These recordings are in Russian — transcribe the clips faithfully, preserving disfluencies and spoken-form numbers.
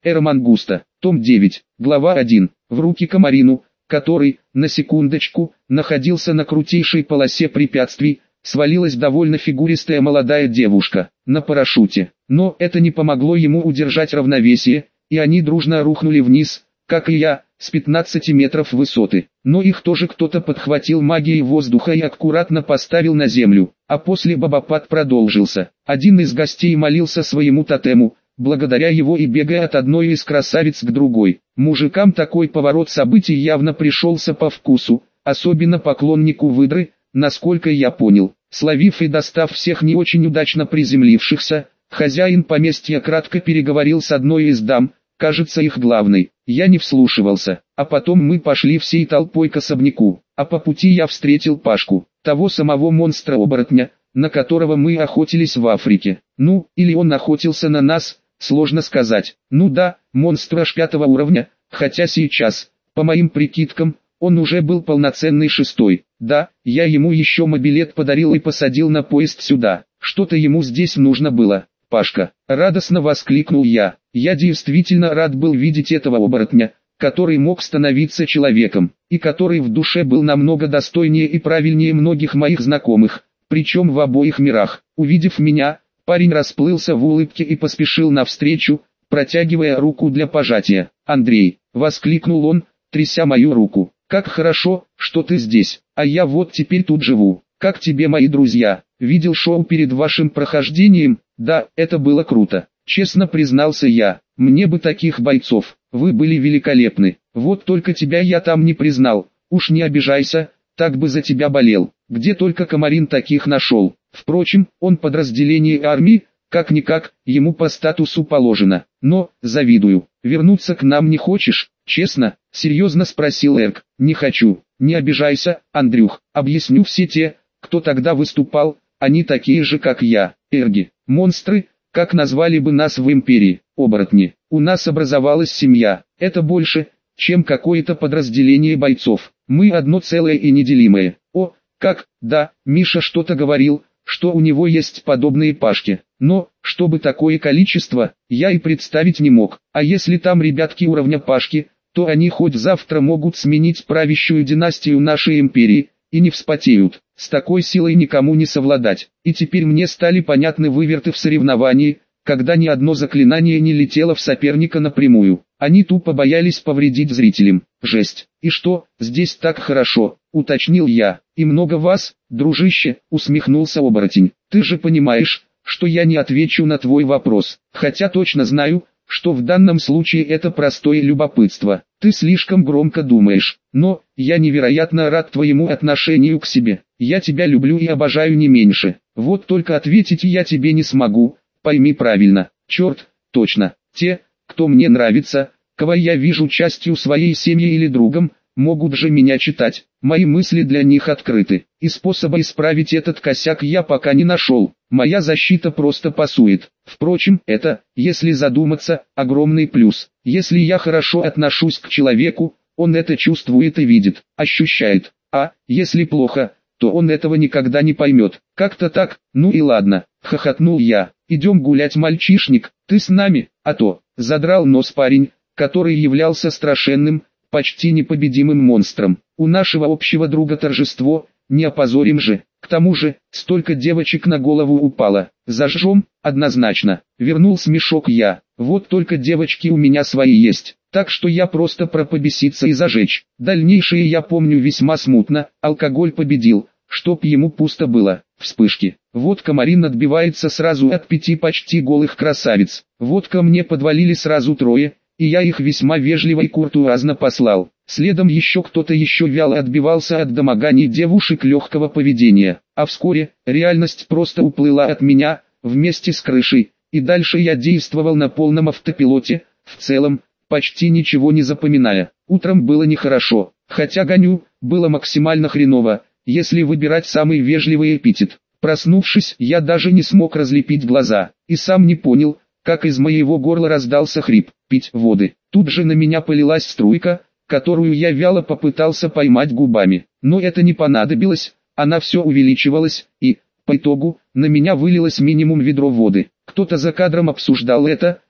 Эра Мангуста. Том девять. Глава один. В руки Комарину, который, на секундочку, находился на крутейшей полосе препятствий, свалилась довольно фигуристая молодая девушка, на парашюте. Но это не помогло ему удержать равновесие, и они дружно рухнули вниз, как и я, с пятнадцати метров высоты. Но их тоже кто-то подхватил магией воздуха и аккуратно поставил на землю, а после бабапад продолжился. Один из гостей молился своему тотему, благодаря его и бегая от одной из красавиц к другой. Мужикам такой поворот событий явно пришелся по вкусу, особенно поклоннику выдры, насколько я понял. Словив и достав всех не очень удачно приземлившихся, хозяин поместья кратко переговорил с одной из дам, кажется их главной. Я не вслушивался, а потом мы пошли всей толпой к особняку, а по пути я встретил Пашку, того самого монстра-оборотня, на которого мы охотились в Африке. Ну, или он охотился на нас, сложно сказать. Ну да, монстр аж пятого уровня, хотя сейчас, по моим прикидкам, он уже был полноценный шестой. Да, я ему еще мобилет подарил и посадил на поезд сюда. Что-то ему здесь нужно было. Пашка, радостно воскликнул я. Я действительно рад был видеть этого оборотня, который мог становиться человеком, и который в душе был намного достойнее и правильнее многих моих знакомых, причем в обоих мирах. Увидев меня, парень расплылся в улыбке и поспешил навстречу, протягивая руку для пожатия. «Андрей!» — воскликнул он, тряся мою руку. «Как хорошо, что ты здесь, а я вот теперь тут живу. Как тебе мои друзья? Видел шоу перед вашим прохождением? Да, это было круто. Честно признался я, мне бы таких бойцов, вы были великолепны. Вот только тебя я там не признал, уж не обижайся, так бы за тебя болел. Где только Комарин таких нашел. Впрочем, он подразделение армии, как-никак, ему по статусу положено. Но, завидую, вернуться к нам не хочешь, честно?» — серьезно спросил Эрк. «Не хочу, не обижайся, Андрюх, объясню, все те, кто тогда выступал, они такие же как я, эрги, монстры, как назвали бы нас в империи, оборотни. У нас образовалась семья, это больше, чем какое-то подразделение бойцов, мы одно целое и неделимое. О, как, да, Миша что-то говорил, что у него есть подобные Пашки, но, чтобы такое количество, я и представить не мог. А если там ребятки уровня Пашки, то они хоть завтра могут сменить правящую династию нашей империи, и не вспотеют. С такой силой никому не совладать. И теперь мне стали понятны выверты в соревновании, когда ни одно заклинание не летело в соперника напрямую. Они тупо боялись повредить зрителям. Жесть. «И что, здесь так хорошо?» — уточнил я. «И много вас, дружище?» — усмехнулся оборотень. «Ты же понимаешь, что я не отвечу на твой вопрос, хотя точно знаю, что в данном случае это простое любопытство. Ты слишком громко думаешь, но я невероятно рад твоему отношению к себе. Я тебя люблю и обожаю не меньше. Вот только ответить я тебе не смогу, пойми правильно. Черт, точно, те, кто мне нравится, кого я вижу частью своей семьи или другом, могут же меня читать. Мои мысли для них открыты, и способа исправить этот косяк я пока не нашел. Моя защита просто пасует. Впрочем, это, если задуматься, огромный плюс. Если я хорошо отношусь к человеку, он это чувствует и видит, ощущает. А, если плохо, то он этого никогда не поймет. Как-то так, ну и ладно, хохотнул я. «Идем гулять, мальчишник, ты с нами?» «А то», задрал нос парень, который являлся страшенным, почти непобедимым монстром. «У нашего общего друга торжество, не опозорим же. К тому же, столько девочек на голову упало. Зажжем?» «Однозначно», вернул смешок я. «Вот только девочки у меня свои есть, так что я просто про побеситься и зажечь. Дальнейшее я помню весьма смутно, алкоголь победил, чтоб ему пусто было». Вспышки. Вот Комарин отбивается сразу от пяти почти голых красавиц. Вот ко мне подвалили сразу трое, и я их весьма вежливо и куртуазно послал. Следом еще кто-то еще вяло отбивался от домоганий девушек легкого поведения. А вскоре, реальность просто уплыла от меня, вместе с крышей, и дальше я действовал на полном автопилоте, в целом, почти ничего не запоминая. Утром было нехорошо, хотя гоню, было максимально хреново, если выбирать самый вежливый эпитет. Проснувшись, я даже не смог разлепить глаза, и сам не понял, как из моего горла раздался хрип. «Пить воды». Тут же на меня полилась струйка, которую я вяло попытался поймать губами. Но это не понадобилось, она все увеличивалась, и, по итогу, на меня вылилось минимум ведро воды. Кто-то за кадром обсуждал это,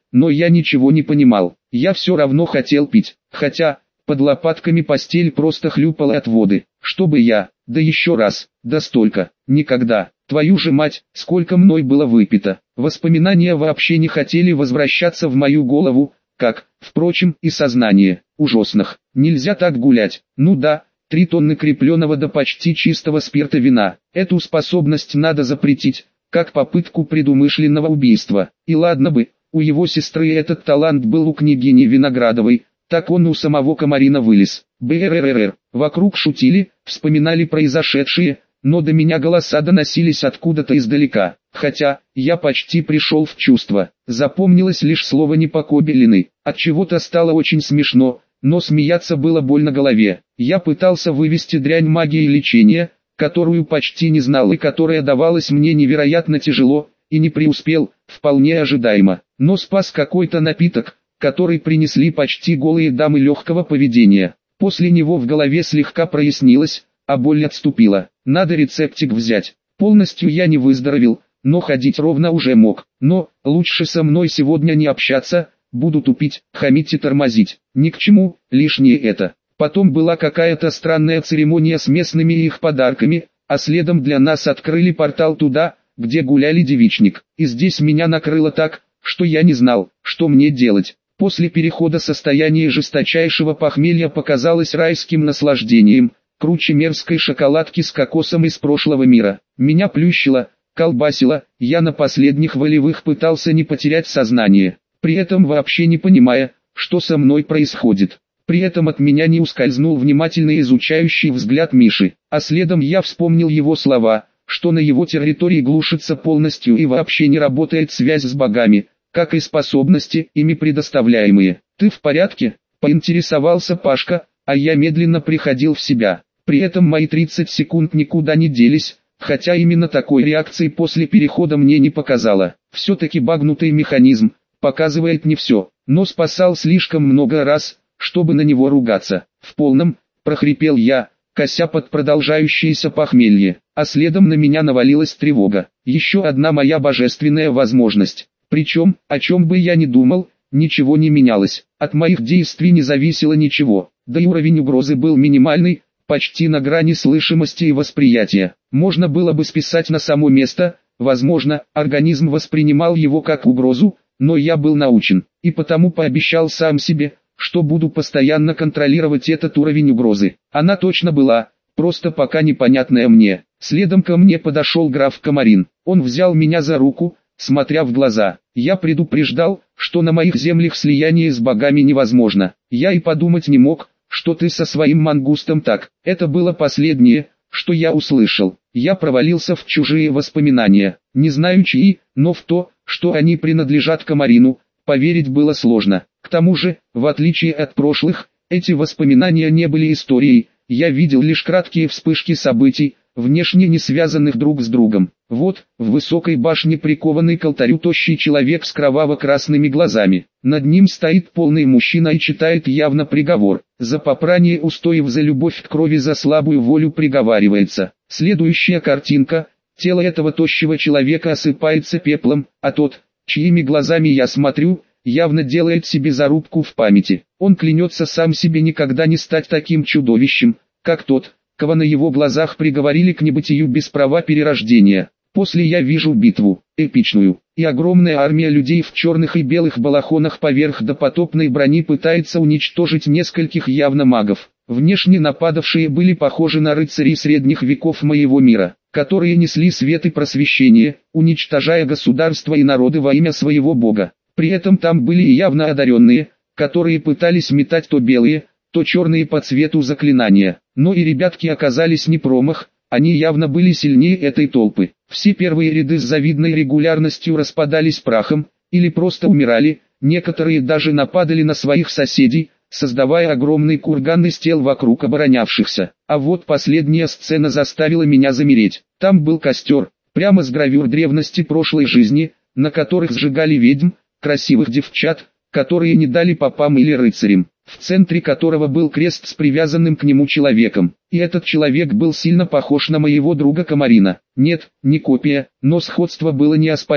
но я ничего не понимал. Я все равно хотел пить, хотя под лопатками постель просто хлюпала от воды. Чтобы я, да еще раз, да столько, никогда. Твою же мать, сколько мной было выпито. Воспоминания вообще не хотели возвращаться в мою голову, как, впрочем, и сознание. Ужасных. Нельзя так гулять. Ну да, три тонны крепленного до почти чистого спирта вина. Эту способность надо запретить, как попытку предумышленного убийства. И ладно бы, у его сестры этот талант был у княгини Виноградовой, так он у самого Комарина вылез. БРРР. Вокруг шутили, вспоминали произошедшее, но до меня голоса доносились откуда-то издалека. Хотя, я почти пришел в чувство. Запомнилось лишь слово «непокобеленный». Отчего-то стало очень смешно, но смеяться было больно голове. Я пытался вывести дрянь магии лечения, которую почти не знал и которая давалась мне невероятно тяжело, и не преуспел, вполне ожидаемо. Но спас какой-то напиток, который принесли почти голые дамы легкого поведения. После него в голове слегка прояснилось, а боль отступила. Надо рецептик взять. Полностью я не выздоровел, но ходить ровно уже мог. Но, лучше со мной сегодня не общаться, буду тупить, хамить и тормозить. Ни к чему, лишнее это. Потом была какая-то странная церемония с местными и их подарками, а следом для нас открыли портал туда, где гуляли девичник. И здесь меня накрыло так, что я не знал, что мне делать. После перехода состояние жесточайшего похмелья показалось райским наслаждением, круче мерзкой шоколадки с кокосом из прошлого мира. Меня плющило, колбасило, я на последних волевых пытался не потерять сознание, при этом вообще не понимая, что со мной происходит. При этом от меня не ускользнул внимательно изучающий взгляд Миши, а следом я вспомнил его слова, что на его территории глушится полностью и вообще не работает связь с богами, как и способности, ими предоставляемые. «Ты в порядке?» – поинтересовался Пашка, а я медленно приходил в себя. При этом мои тридцать секунд никуда не делись, хотя именно такой реакции после перехода мне не показало. Все-таки багнутый механизм показывает не все, но спасал слишком много раз, чтобы на него ругаться. В полном, прохрипел я, кося под продолжающееся похмелье, а следом на меня навалилась тревога. Еще одна моя божественная возможность. Причем, о чем бы я ни думал, ничего не менялось. От моих действий не зависело ничего, да и уровень угрозы был минимальный, почти на грани слышимости и восприятия. Можно было бы списать на само место, возможно, организм воспринимал его как угрозу, но я был научен, и потому пообещал сам себе, что буду постоянно контролировать этот уровень угрозы. Она точно была, просто пока непонятная мне. Следом ко мне подошел граф Комарин. Он взял меня за руку, смотря в глаза. Я предупреждал, что на моих землях слияние с богами невозможно. Я и подумать не мог, что ты со своим мангустом так. Это было последнее, что я услышал. Я провалился в чужие воспоминания. Не знаю чьи, но в то, что они принадлежат Комарину, поверить было сложно. К тому же, в отличие от прошлых, эти воспоминания не были историей. Я видел лишь краткие вспышки событий, внешне не связанных друг с другом. Вот, в высокой башне прикованный к алтарю тощий человек с кроваво-красными глазами. Над ним стоит полный мужчина и читает явно приговор. За попрание устоев, за любовь к крови, за слабую волю приговаривается. Следующая картинка. Тело этого тощего человека осыпается пеплом, а тот, чьими глазами я смотрю, явно делает себе зарубку в памяти. Он клянется сам себе никогда не стать таким чудовищем, как тот, кого на его глазах приговорили к небытию без права перерождения. После я вижу битву, эпичную, и огромная армия людей в черных и белых балахонах поверх допотопной брони пытается уничтожить нескольких явно магов. Внешне нападавшие были похожи на рыцарей средних веков моего мира, которые несли свет и просвещение, уничтожая государства и народы во имя своего бога. При этом там были и явно одаренные, которые пытались метать то белые, то черные по цвету заклинания. Но и ребятки оказались не промах, они явно были сильнее этой толпы. Все первые ряды с завидной регулярностью распадались прахом, или просто умирали, некоторые даже нападали на своих соседей, создавая огромный курган из тел вокруг оборонявшихся. А вот последняя сцена заставила меня замереть. Там был костер, прямо с гравюр древности прошлой жизни, на которых сжигали ведьм, красивых девчат, которые не дали попам или рыцарям, в центре которого был крест с привязанным к нему человеком. И этот человек был сильно похож на моего друга Комарина. Нет, не копия, но сходство было неоспоримым.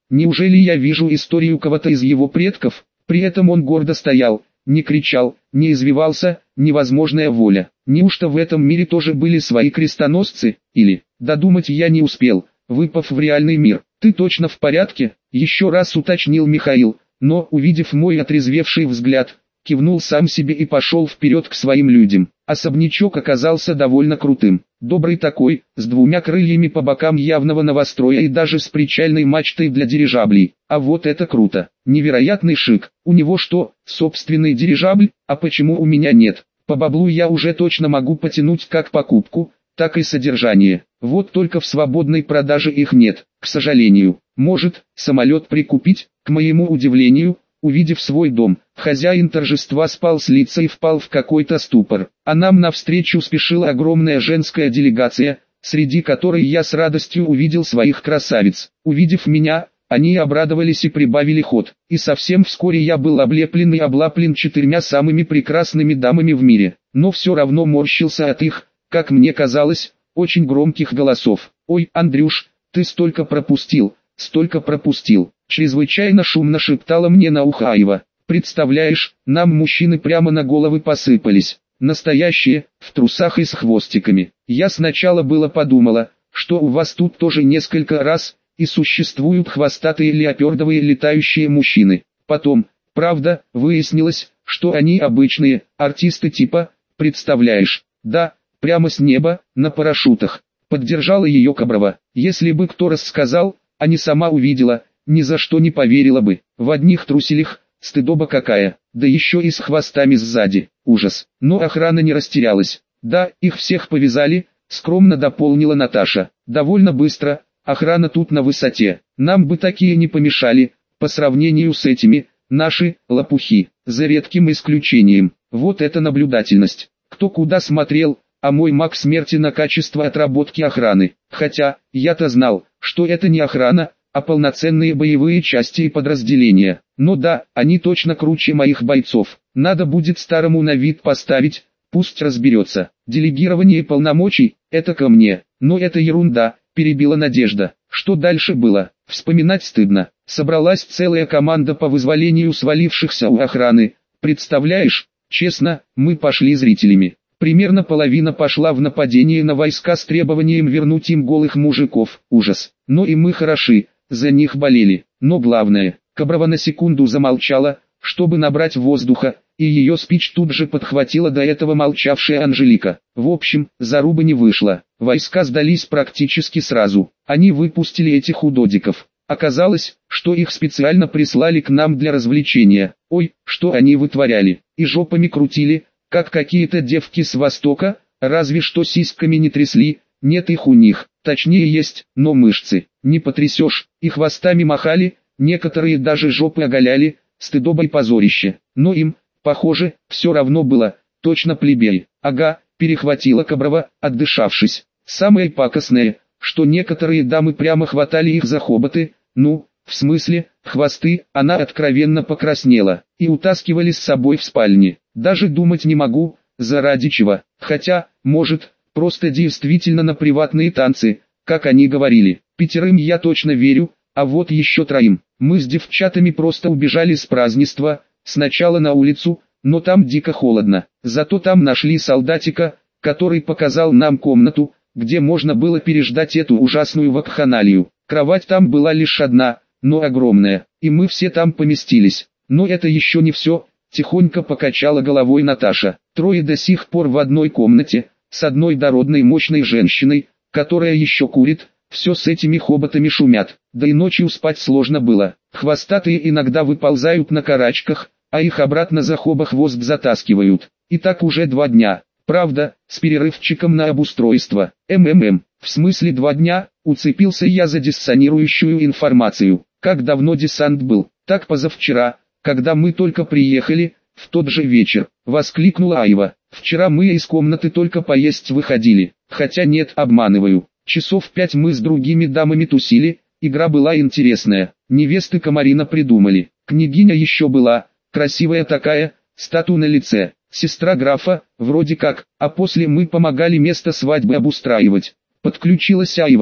Неужели я вижу историю кого-то из его предков? При этом он гордо стоял, не кричал, не извивался, невозможная воля. Неужто в этом мире тоже были свои крестоносцы? Или, додумать я не успел, выпав в реальный мир. «Ты точно в порядке?» — еще раз уточнил Михаил, но, увидев мой отрезвевший взгляд, кивнул сам себе и пошел вперед к своим людям. Особнячок оказался довольно крутым. Добрый такой, с двумя крыльями по бокам явного новостроя и даже с причальной мачтой для дирижаблей. А вот это круто. Невероятный шик. У него что, собственный дирижабль? А почему у меня нет? По баблу я уже точно могу потянуть как покупку, так и содержание. Вот только в свободной продаже их нет, к сожалению. Может, самолет прикупить? К моему удивлению, увидев свой дом, хозяин торжества спал с лица и впал в какой-то ступор. А нам навстречу спешила огромная женская делегация, среди которой я с радостью увидел своих красавиц. Увидев меня, они обрадовались и прибавили ход. И совсем вскоре я был облеплен и облаплен четырьмя самыми прекрасными дамами в мире. Но все равно морщился от их, как мне казалось, очень громких голосов. «Ой, Андрюш, ты столько пропустил, столько пропустил!» Чрезвычайно шумно шептала мне на ухо Айва. «Представляешь, нам мужчины прямо на головы посыпались. Настоящие, в трусах и с хвостиками. Я сначала было подумала, что у вас тут тоже несколько раз, и существуют хвостатые леопердовые летающие мужчины. Потом, правда, выяснилось, что они обычные, артисты типа, представляешь, да, прямо с неба, на парашютах». Поддержала ее Каброва. Если бы кто рассказал, а не сама увидела, ни за что не поверила бы. В одних труселях, стыдоба какая, да еще и с хвостами сзади, ужас. Но охрана не растерялась. Да, их всех повязали, скромно дополнила Наташа. Довольно быстро, охрана тут на высоте. Нам бы такие не помешали, по сравнению с этими, наши, лопухи, за редким исключением. Вот это наблюдательность. Кто куда смотрел, а мой маг смерти на качество отработки охраны. Хотя, я-то знал, что это не охрана, а полноценные боевые части и подразделения. Но да, они точно круче моих бойцов. Надо будет старому на вид поставить, пусть разберется. Делегирование полномочий – это ко мне. Но это ерунда, перебила Надежда. Что дальше было, вспоминать стыдно. Собралась целая команда по вызволению свалившихся у охраны. Представляешь, честно, мы пошли зрителями. Примерно половина пошла в нападение на войска с требованием вернуть им голых мужиков. Ужас. Но и мы хороши, за них болели. Но главное, Каброва на секунду замолчала, чтобы набрать воздуха, и ее спич тут же подхватила до этого молчавшая Анжелика. В общем, заруба не вышла. Войска сдались практически сразу. Они выпустили этих удодиков. Оказалось, что их специально прислали к нам для развлечения. Ой, что они вытворяли. И жопами крутили, как какие-то девки с Востока, разве что сиськами не трясли, нет их у них, точнее есть, но мышцы, не потрясешь, и хвостами махали, некоторые даже жопы оголяли, стыдоба и позорище, но им, похоже, все равно было, точно плебеи. Ага, перехватила Каброва, отдышавшись. Самое пакостное, что некоторые дамы прямо хватали их за хоботы, ну, в смысле, хвосты, она откровенно покраснела, и утаскивали с собой в спальне. Даже думать не могу, заради чего. Хотя, может, просто действительно на приватные танцы, как они говорили. Пятерым я точно верю, а вот еще троим. Мы с девчатами просто убежали с празднества, сначала на улицу, но там дико холодно. Зато там нашли солдатика, который показал нам комнату, где можно было переждать эту ужасную вакханалию. Кровать там была лишь одна, но огромная, и мы все там поместились. Но это еще не все, тихонько покачала головой Наташа. Трое до сих пор в одной комнате, с одной дородной мощной женщиной, которая еще курит, все с этими хоботами шумят. Да и ночью спать сложно было. Хвостатые иногда выползают на карачках, а их обратно за хобо-хвост затаскивают. И так уже два дня. Правда, с перерывчиком на обустройство. МММ. В смысле два дня, уцепился я за диссонирующую информацию. Как давно десант был? Так позавчера, когда мы только приехали, в тот же вечер, воскликнула Айва. Вчера мы из комнаты только поесть выходили. Хотя нет, обманываю. Часов пять мы с другими дамами тусили, игра была интересная. Невесты Комарина придумали. Княгиня еще была, красивая такая, стату на лице. Сестра графа, вроде как, а после мы помогали место свадьбы обустраивать. Подключилась Айва,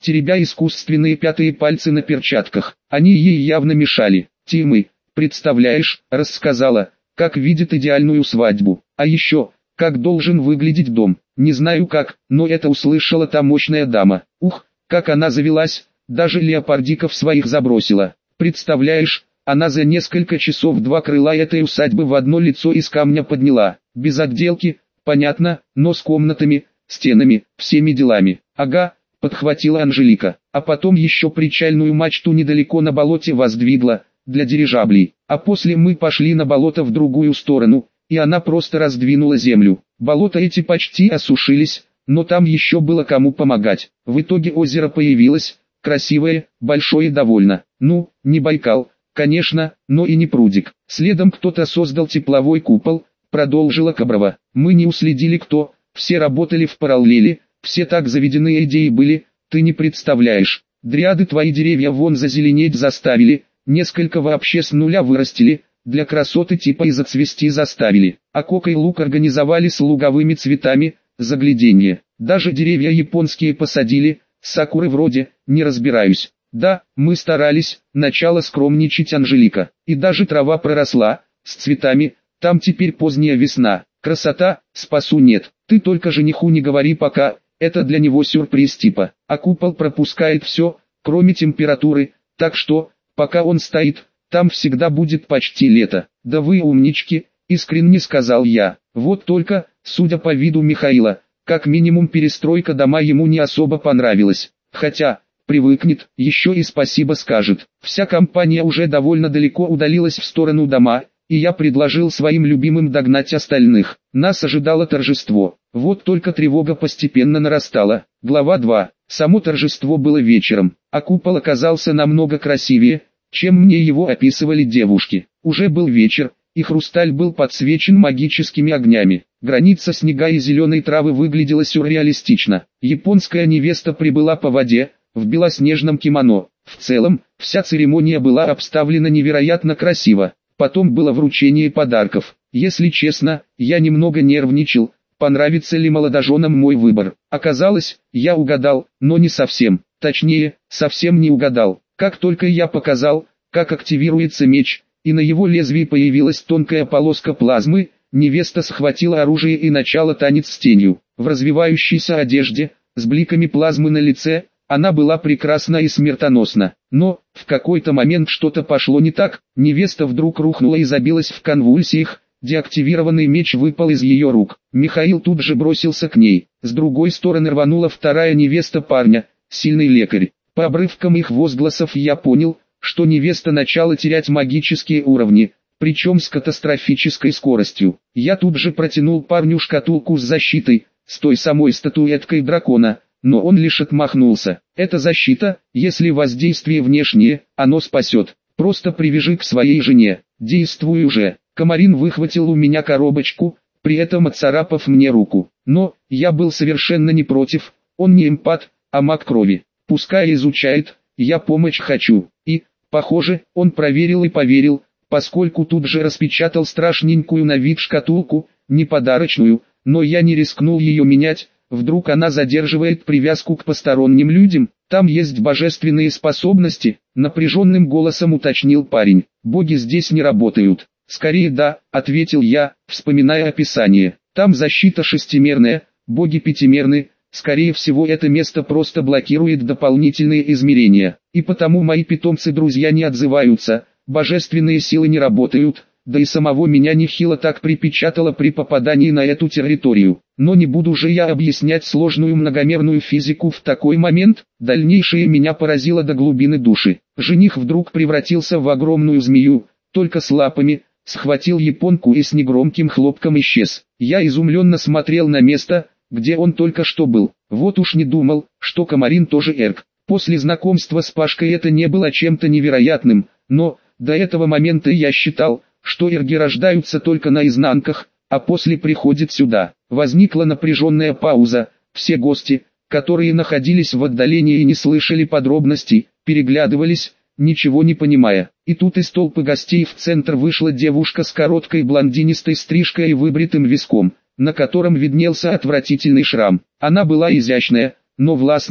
теребя искусственные пятые пальцы на перчатках. Они ей явно мешали. «Тимы, представляешь, рассказала, как видит идеальную свадьбу, а еще, как должен выглядеть дом. Не знаю как, но это услышала та мощная дама. Ух, как она завелась, даже леопардиков своих забросила. Представляешь, она за несколько часов два крыла этой усадьбы в одно лицо из камня подняла. Без отделки, понятно, но с комнатами, стенами, всеми делами». «Ага», подхватила Анжелика. «А потом еще причальную мачту недалеко на болоте воздвигла, для дирижаблей. А после мы пошли на болото в другую сторону, и она просто раздвинула землю. Болота эти почти осушились, но там еще было кому помогать. В итоге озеро появилось, красивое, большое довольно. Ну, не Байкал, конечно, но и не прудик. Следом кто-то создал тепловой купол», продолжила Каброва. «Мы не уследили кто, все работали в параллели, все так заведены идеи были, ты не представляешь. Дриады твои деревья вон зазеленеть заставили, несколько вообще с нуля вырастили, для красоты типа и зацвести заставили. А кок и лук организовали с луговыми цветами, загляденье. Даже деревья японские посадили, сакуры вроде, не разбираюсь. Да, мы старались», начала скромничать Анжелика. «И даже трава проросла, с цветами, там теперь поздняя весна. Красота, спасу нет. Ты только жениху не говори пока, это для него сюрприз типа. А купол пропускает все, кроме температуры, так что, пока он стоит, там всегда будет почти лето». «Да вы умнички», искренне сказал я. Вот только, судя по виду Михаила, как минимум перестройка дома ему не особо понравилась. Хотя, привыкнет, еще и спасибо скажет. Вся компания уже довольно далеко удалилась в сторону дома, и я предложил своим любимым догнать остальных. Нас ожидало торжество. Вот только тревога постепенно нарастала. Глава два. Само торжество было вечером, а купол оказался намного красивее, чем мне его описывали девушки. Уже был вечер, и хрусталь был подсвечен магическими огнями. Граница снега и зеленой травы выглядела сюрреалистично. Японская невеста прибыла по воде, в белоснежном кимоно. В целом, вся церемония была обставлена невероятно красиво. Потом было вручение подарков. Если честно, я немного нервничал, понравится ли молодоженам мой выбор. Оказалось, я угадал, но не совсем. Точнее, совсем не угадал. Как только я показал, как активируется меч, и на его лезвии появилась тонкая полоска плазмы, невеста схватила оружие и начала танец с тенью. В развивающейся одежде, с бликами плазмы на лице, она была прекрасна и смертоносна. Но, в какой-то момент что-то пошло не так, невеста вдруг рухнула и забилась в конвульсиях, деактивированный меч выпал из ее рук. Михаил тут же бросился к ней. С другой стороны рванула вторая невеста парня, сильный лекарь. По обрывкам их возгласов я понял, что невеста начала терять магические уровни, причем с катастрофической скоростью. Я тут же протянул парню шкатулку с защитой, с той самой статуэткой дракона, но он лишь отмахнулся. «Это защита, если воздействие внешнее, оно спасет. Просто привяжи к своей жене, действуй уже». Комарин выхватил у меня коробочку, при этом отцарапав мне руку. Но, я был совершенно не против, он не эмпат, а маг крови. Пускай изучает, я помочь хочу. И, похоже, он проверил и поверил, поскольку тут же распечатал страшненькую на вид шкатулку, не подарочную, но я не рискнул ее менять. Вдруг она задерживает привязку к посторонним людям? Там есть божественные способности, напряженным голосом уточнил парень. Боги здесь не работают. Скорее да, ответил я, вспоминая описание. Там защита шестимерная, боги пятимерны, скорее всего это место просто блокирует дополнительные измерения. И потому мои питомцы-друзья не отзываются, божественные силы не работают. Да и самого меня нехило так припечатало при попадании на эту территорию. Но не буду же я объяснять сложную многомерную физику в такой момент, дальнейшее меня поразило до глубины души. Жених вдруг превратился в огромную змею, только с лапами, схватил японку и с негромким хлопком исчез. Я изумленно смотрел на место, где он только что был. Вот уж не думал, что Комарин тоже эрк. После знакомства с Пашкой это не было чем-то невероятным, но, до этого момента я считал, что эрги рождаются только на изнанках, а после приходят сюда. Возникла напряженная пауза, все гости, которые находились в отдалении и не слышали подробностей, переглядывались, ничего не понимая. И тут из толпы гостей в центр вышла девушка с короткой блондинистой стрижкой и выбритым виском, на котором виднелся отвратительный шрам. Она была изящная, но властная,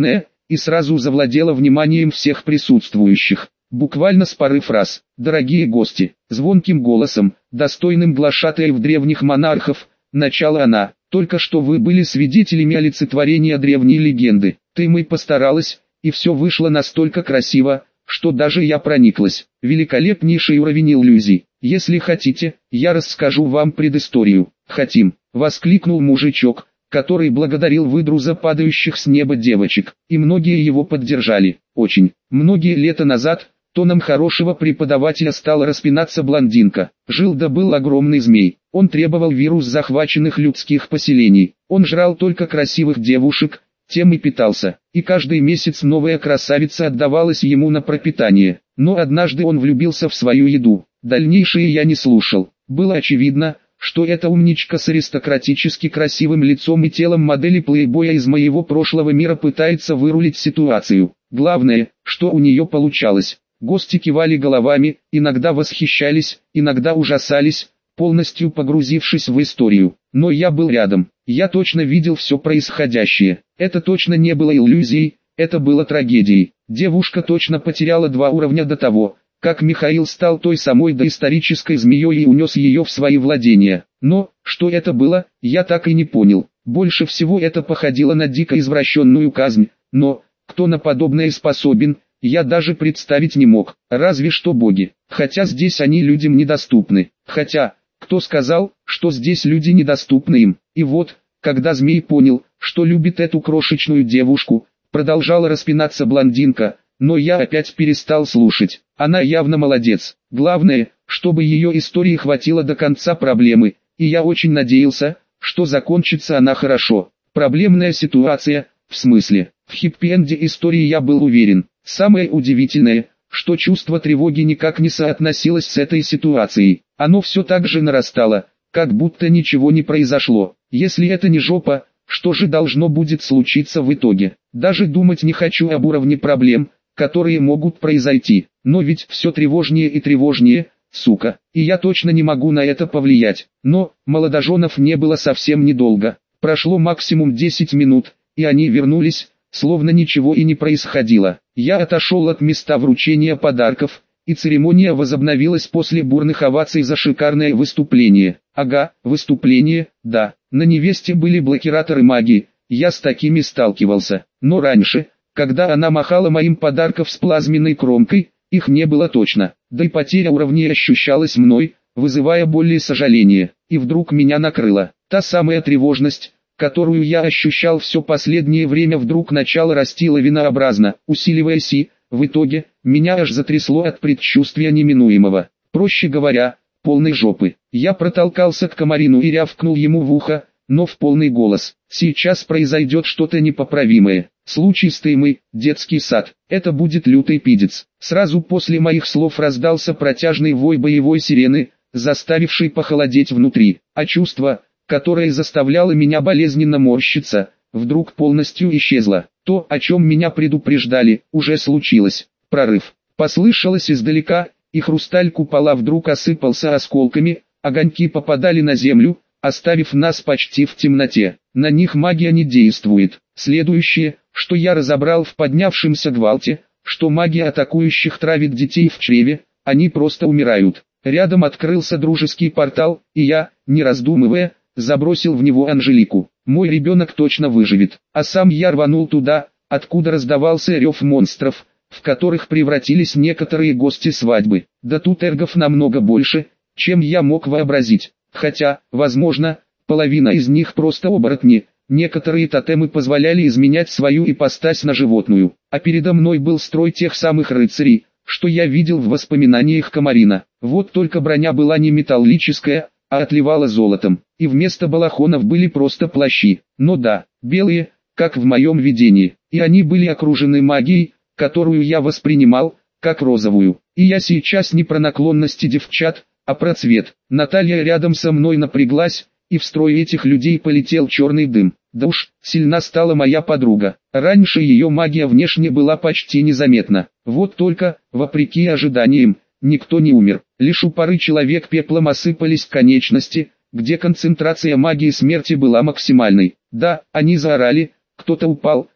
и сразу завладела вниманием всех присутствующих. Буквально с порыв фраз: «Дорогие гости», звонким голосом, достойным глашатая в древних монархов, начала она: «Только что вы были свидетелями олицетворения древней легенды. Ты мы постаралась, и все вышло настолько красиво, что даже я прониклась. Великолепнейший уровень иллюзий. Если хотите, я расскажу вам предысторию». «Хотим», — воскликнул мужичок, который благодарил выдру за падающих с неба девочек, и многие его поддержали. Очень. Многие лета назад тоном хорошего преподавателя стала распинаться блондинка. Жил да был огромный змей. Он требовал вирус захваченных людских поселений. Он жрал только красивых девушек, тем и питался. И каждый месяц новая красавица отдавалась ему на пропитание. Но однажды он влюбился в свою еду. Дальнейшее я не слушал. Было очевидно, что эта умничка с аристократически красивым лицом и телом модели плейбоя из моего прошлого мира пытается вырулить ситуацию. Главное, что у нее получалось. Гости кивали головами, иногда восхищались, иногда ужасались, полностью погрузившись в историю. Но я был рядом, я точно видел все происходящее. Это точно не было иллюзией, это было трагедией. Девушка точно потеряла два уровня до того, как Михаил стал той самой доисторической змеей и унес ее в свои владения. Но, что это было, я так и не понял. Больше всего это походило на дико извращенную казнь, но, кто на подобное способен, я даже представить не мог, разве что боги. Хотя здесь они людям недоступны. Хотя, кто сказал, что здесь люди недоступны им? И вот, когда змей понял, что любит эту крошечную девушку, продолжала распинаться блондинка, но я опять перестал слушать. Она явно молодец. Главное, чтобы ее истории хватило до конца проблемы, и я очень надеялся, что закончится она хорошо. Проблемная ситуация, в смысле, в хиппи-энде истории я был уверен. Самое удивительное, что чувство тревоги никак не соотносилось с этой ситуацией. Оно все так же нарастало, как будто ничего не произошло. Если это не жопа, что же должно будет случиться в итоге? Даже думать не хочу об уровне проблем, которые могут произойти. Но ведь все тревожнее и тревожнее, сука. И я точно не могу на это повлиять. Но, молодоженов не было совсем недолго. Прошло максимум десять минут, и они вернулись, словно ничего и не происходило. Я отошел от места вручения подарков, и церемония возобновилась после бурных оваций за шикарное выступление. Ага, выступление, да. На невесте были блокираторы магии, я с такими сталкивался. Но раньше, когда она махала моим подарком с плазменной кромкой, их не было точно. Да и потеря уровней ощущалась мной, вызывая боль и сожаление. И вдруг меня накрыла. Та самая тревожность, которую я ощущал все последнее время, вдруг начала расти лавинообразно, усиливаясь и, в итоге, меня аж затрясло от предчувствия неминуемого. Проще говоря, полной жопы. Я протолкался к Комарину и рявкнул ему в ухо, но в полный голос. Сейчас произойдет что-то непоправимое. Случай с Таймой, детский сад. Это будет лютый пиздец. Сразу после моих слов раздался протяжный вой боевой сирены, заставивший похолодеть внутри. А чувство, которое заставляло меня болезненно морщиться, вдруг полностью исчезло. То, о чем меня предупреждали, уже случилось. Прорыв. Послышалось издалека, и хрусталь купола вдруг осыпался осколками, огоньки попадали на землю, оставив нас почти в темноте. На них магия не действует. Следующее, что я разобрал в поднявшемся гвалте, что магия атакующих травит детей в чреве, они просто умирают. Рядом открылся дружеский портал, и я, не раздумывая, забросил в него Анжелику. Мой ребенок точно выживет. А сам я рванул туда, откуда раздавался рев монстров, в которых превратились некоторые гости свадьбы. Да тут эргов намного больше, чем я мог вообразить. Хотя, возможно, половина из них просто оборотни. Некоторые тотемы позволяли изменять свою ипостась на животную. А передо мной был строй тех самых рыцарей, что я видел в воспоминаниях Комарина. Вот только броня была не металлическая, а отливала золотом. И вместо балахонов были просто плащи. Но да, белые, как в моем видении. И они были окружены магией, которую я воспринимал, как розовую. И я сейчас не про наклонности девчат, а про цвет. Наталья рядом со мной напряглась, и в строй этих людей полетел черный дым. Да уж, сильна стала моя подруга. Раньше ее магия внешне была почти незаметна. Вот только, вопреки ожиданиям, никто не умер. Лишь у пары человек пеплом осыпались конечности, где концентрация магии смерти была максимальной. Да, они заорали, кто-то упал,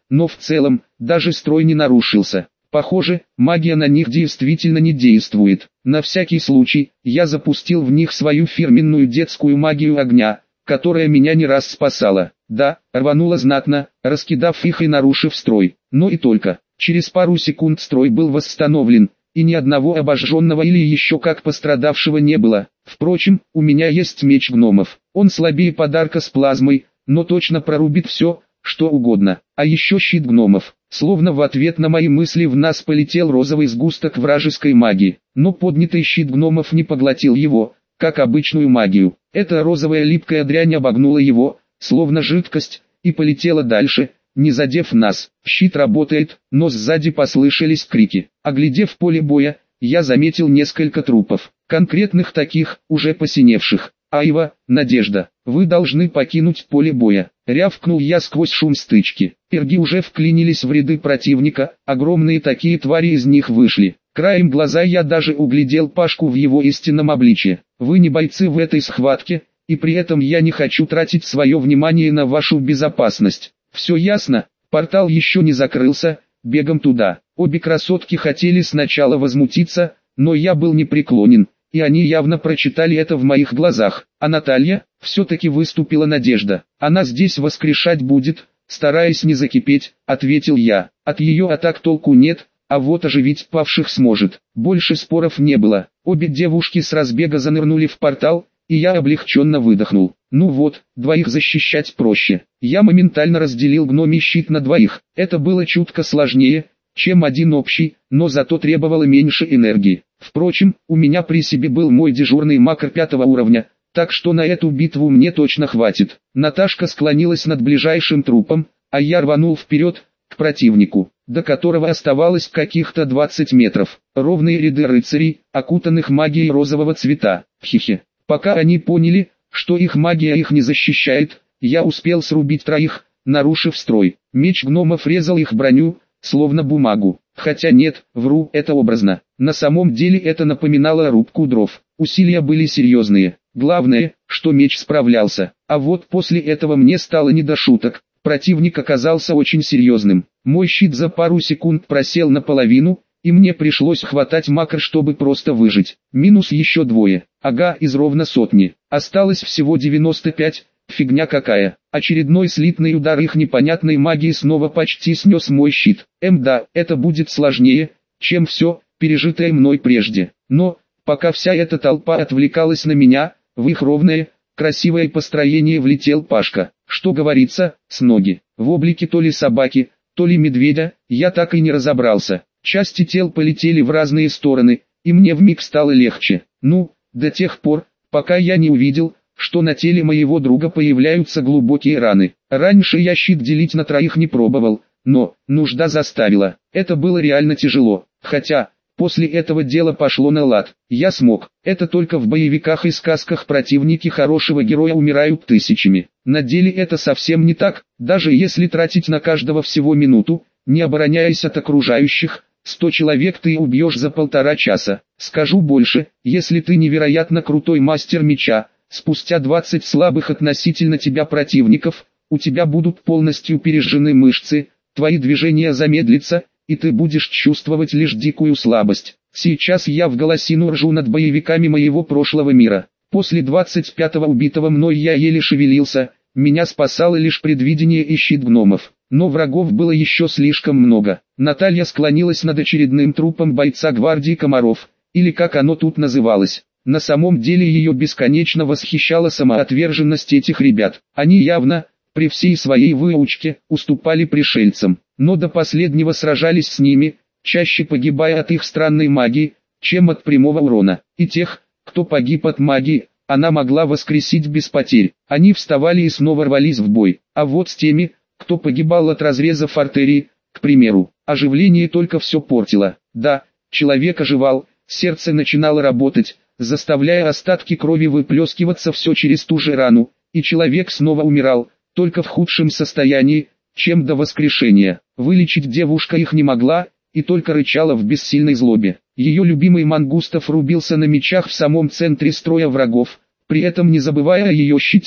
но в целом, даже строй не нарушился. Похоже, магия на них действительно не действует. На всякий случай, я запустил в них свою фирменную детскую магию огня, которая меня не раз спасала. Да, рванула знатно, раскидав их и нарушив строй. Но и только. Через пару секунд строй был восстановлен, и ни одного обожженного или еще как пострадавшего не было. Впрочем, у меня есть меч гномов. Он слабее подарка с плазмой, но точно прорубит все, что угодно. А еще щит гномов. Словно в ответ на мои мысли в нас полетел розовый сгусток вражеской магии. Но поднятый щит гномов не поглотил его, как обычную магию. Эта розовая липкая дрянь обогнула его, словно жидкость, и полетела дальше, не задев нас. Щит работает, но сзади послышались крики. Оглядев поле боя, я заметил несколько трупов. Конкретных таких, уже посиневших. «Айва, Надежда, вы должны покинуть поле боя», — рявкнул я сквозь шум стычки. Эрги уже вклинились в ряды противника, огромные такие твари из них вышли. Краем глаза я даже углядел Пашку в его истинном обличье. «Вы не бойцы в этой схватке, и при этом я не хочу тратить свое внимание на вашу безопасность. Все ясно?» Портал еще не закрылся, бегом туда. Обе красотки хотели сначала возмутиться, но я был непреклонен. И они явно прочитали это в моих глазах. А Наталья, все-таки выступила Надежда. «Она здесь воскрешать будет», стараясь не закипеть, ответил я. «От ее атак толку нет, а вот оживить павших сможет». Больше споров не было. Обе девушки с разбега занырнули в портал, и я облегченно выдохнул. Ну вот, двоих защищать проще. Я моментально разделил гномий щит на двоих. Это было чутко сложнее, чем один общий, но зато требовало меньше энергии. Впрочем, у меня при себе был мой дежурный макр пятого уровня, так что на эту битву мне точно хватит. Наташка склонилась над ближайшим трупом, а я рванул вперед, к противнику, до которого оставалось каких-то двадцать метров. Ровные ряды рыцарей, окутанных магией розового цвета. Хихи. Пока они поняли, что их магия их не защищает, я успел срубить троих, нарушив строй. Меч гномов резал их броню, словно бумагу. Хотя нет, вру, это образно. На самом деле это напоминало рубку дров. Усилия были серьезные. Главное, что меч справлялся. А вот после этого мне стало не до шуток. Противник оказался очень серьезным. Мой щит за пару секунд просел наполовину, и мне пришлось хватать макр, чтобы просто выжить. Минус еще двое. Ага, из ровно сотни. Осталось всего девяносто пять. Фигня какая. Очередной слитный удар их непонятной магии снова почти снес мой щит. Эм да, это будет сложнее, чем все, пережитое мной прежде. Но, пока вся эта толпа отвлекалась на меня, в их ровное, красивое построение влетел Пашка. Что говорится, с ноги. В облике то ли собаки, то ли медведя, я так и не разобрался. Части тел полетели в разные стороны, и мне вмиг стало легче. Ну, до тех пор, пока я не увидел, что на теле моего друга появляются глубокие раны. Раньше я щит делить на троих не пробовал, но нужда заставила. Это было реально тяжело. Хотя, после этого дело пошло на лад. Я смог. Это только в боевиках и сказках противники хорошего героя умирают тысячами. На деле это совсем не так. Даже если тратить на каждого всего минуту, не обороняясь от окружающих, сто человек ты убьешь за полтора часа. Скажу больше, если ты невероятно крутой мастер меча, спустя двадцать слабых относительно тебя противников, у тебя будут полностью пережжены мышцы, твои движения замедлятся, и ты будешь чувствовать лишь дикую слабость. Сейчас я в голосину ржу над боевиками моего прошлого мира. После двадцать пятого убитого мной я еле шевелился, меня спасало лишь предвидение и щит гномов. Но врагов было еще слишком много. Наталья склонилась над очередным трупом бойца гвардии комаров, или как оно тут называлось. На самом деле ее бесконечно восхищала самоотверженность этих ребят. Они явно, при всей своей выучке, уступали пришельцам, но до последнего сражались с ними, чаще погибая от их странной магии, чем от прямого урона. И тех, кто погиб от магии, она могла воскресить без потерь. Они вставали и снова рвались в бой. А вот с теми, кто погибал от разрезов артерий, к примеру, оживление только все портило. Да, человек оживал, сердце начинало работать, заставляя остатки крови выплескиваться все через ту же рану, и человек снова умирал, только в худшем состоянии, чем до воскрешения. Вылечить девушка их не могла, и только рычала в бессильной злобе. Ее любимый Мангустов рубился на мечах в самом центре строя врагов, при этом не забывая о ее щите,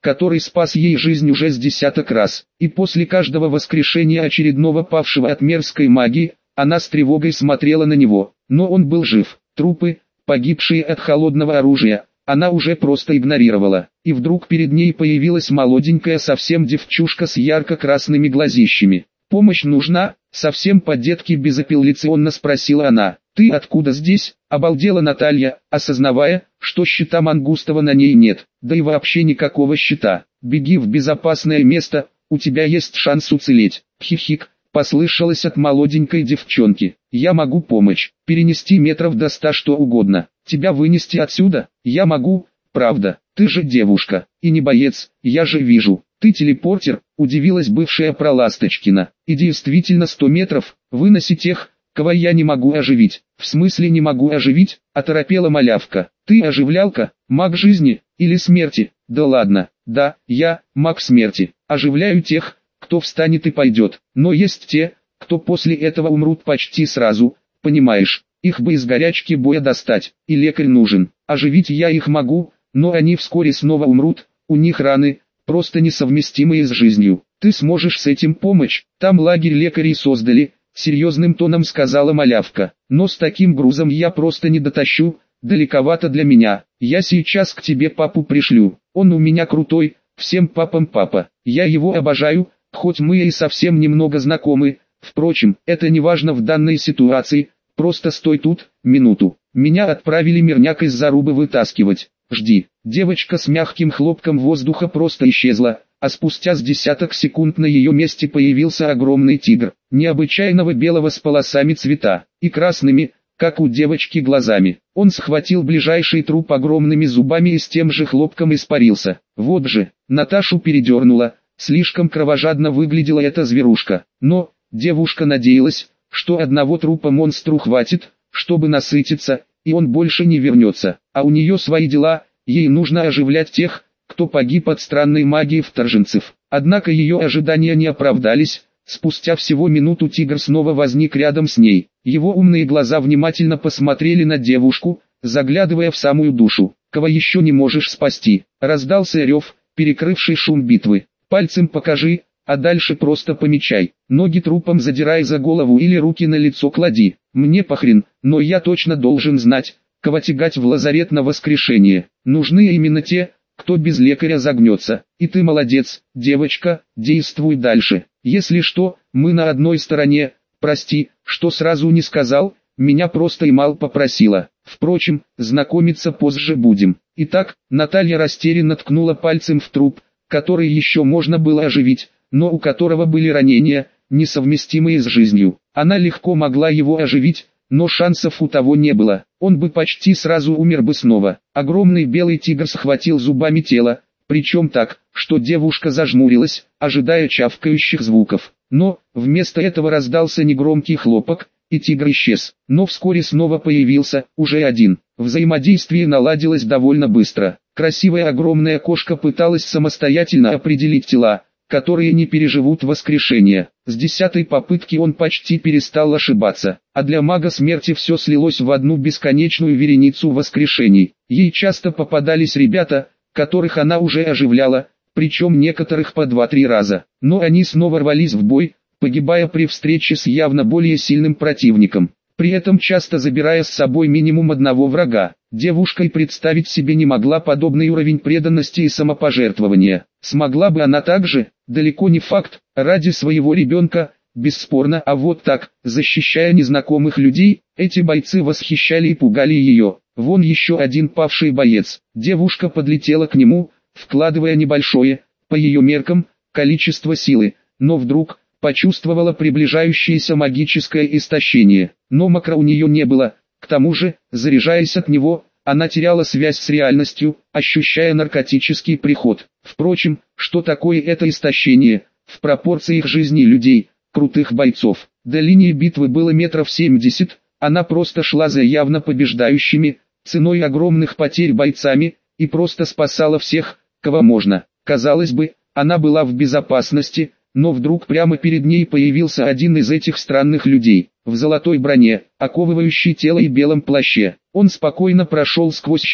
который спас ей жизнь уже с десяток раз. И после каждого воскрешения очередного павшего от мерзкой магии, она с тревогой смотрела на него. Но он был жив. Трупы, погибшие от холодного оружия, она уже просто игнорировала. И вдруг перед ней появилась молоденькая совсем девчушка с ярко-красными глазищами. «Помощь нужна?» — совсем по-детски безапелляционно спросила она. «Ты откуда здесь?» — обалдела Наталья, осознавая, что щита Мангустова на ней нет, да и вообще никакого щита. «Беги в безопасное место, у тебя есть шанс уцелеть». «Хихик», — послышалось от молоденькой девчонки. «Я могу помочь, перенести метров до ста что угодно. Тебя вынести отсюда? Я могу, правда, ты же девушка, и не боец, я же вижу. Ты телепортер», — удивилась бывшая Проласточкина. «И действительно сто метров, выноси тех, кого я не могу оживить». «В смысле не могу оживить?» — оторопела малявка. «Ты оживлялка, маг жизни, или смерти?» «Да ладно, да, я, маг смерти, оживляю тех, кто встанет и пойдет. Но есть те, кто после этого умрут почти сразу, понимаешь, их бы из горячки боя достать, и лекарь нужен. Оживить я их могу, но они вскоре снова умрут, у них раны, просто несовместимые с жизнью. Ты сможешь с этим помочь? Там лагерь лекарей создали», — серьезным тоном сказала малявка. «Но с таким грузом я просто не дотащу, далековато для меня. Я сейчас к тебе папу пришлю, он у меня крутой, всем папам папа. Я его обожаю, хоть мы и совсем немного знакомы. Впрочем, это не важно в данной ситуации, просто стой тут, минуту. Меня отправили мирняк из зарубы вытаскивать. Жди». Девочка с мягким хлопком воздуха просто исчезла, а спустя с десяток секунд на ее месте появился огромный тигр, необычайного белого с полосами цвета, и красными, как у девочки, глазами. Он схватил ближайший труп огромными зубами и с тем же хлопком испарился. Вот же, Наташу передернуло, слишком кровожадно выглядела эта зверушка. Но, девушка надеялась, что одного трупа монстру хватит, чтобы насытиться, и он больше не вернется. А у нее свои дела, ей нужно оживлять тех, кто погиб от странной магии вторженцев. Однако ее ожидания не оправдались. Спустя всего минуту тигр снова возник рядом с ней. Его умные глаза внимательно посмотрели на девушку, заглядывая в самую душу. «Кого еще не можешь спасти?» — раздался рев, перекрывший шум битвы. «Пальцем покажи, а дальше просто помечай. Ноги трупом задирай за голову или руки на лицо клади. Мне похрен, но я точно должен знать, кого тягать в лазарет на воскрешение. Нужны именно те, кто без лекаря загнется. И ты молодец, девочка, действуй дальше. Если что, мы на одной стороне. Прости, что сразу не сказал, меня просто Имал попросила. Впрочем, знакомиться позже будем». Итак, Наталья растерянно ткнула пальцем в труп, который еще можно было оживить, но у которого были ранения, несовместимые с жизнью. Она легко могла его оживить, но шансов у того не было. Он бы почти сразу умер бы снова. Огромный белый тигр схватил зубами тело, причем так, что девушка зажмурилась, ожидая чавкающих звуков. Но, вместо этого раздался негромкий хлопок, и тигр исчез. Но вскоре снова появился, уже один. Взаимодействие наладилось довольно быстро. Красивая огромная кошка пыталась самостоятельно определить тела, которые не переживут воскрешение. С десятой попытки он почти перестал ошибаться, а для мага смерти все слилось в одну бесконечную вереницу воскрешений. Ей часто попадались ребята, которых она уже оживляла, причем некоторых по два-три раза. Но они снова рвались в бой, погибая при встрече с явно более сильным противником, при этом часто забирая с собой минимум одного врага. Девушка и представить себе не могла подобный уровень преданности и самопожертвования. Смогла бы она также, далеко не факт, ради своего ребенка, бесспорно, а вот так, защищая незнакомых людей, эти бойцы восхищали и пугали ее. Вон еще один павший боец. Девушка подлетела к нему, вкладывая небольшое, по ее меркам, количество силы, но вдруг почувствовала приближающееся магическое истощение. Но макро у нее не было. К тому же, заряжаясь от него, она теряла связь с реальностью, ощущая наркотический приход. Впрочем, что такое это истощение, в пропорциях жизни людей, крутых бойцов? До линии битвы было метров семьдесят, она просто шла за явно побеждающими, ценой огромных потерь бойцами, и просто спасала всех, кого можно. Казалось бы, она была в безопасности, но вдруг прямо перед ней появился один из этих странных людей, в золотой броне, оковывающей тело и белом плаще. Он спокойно прошел сквозь щит,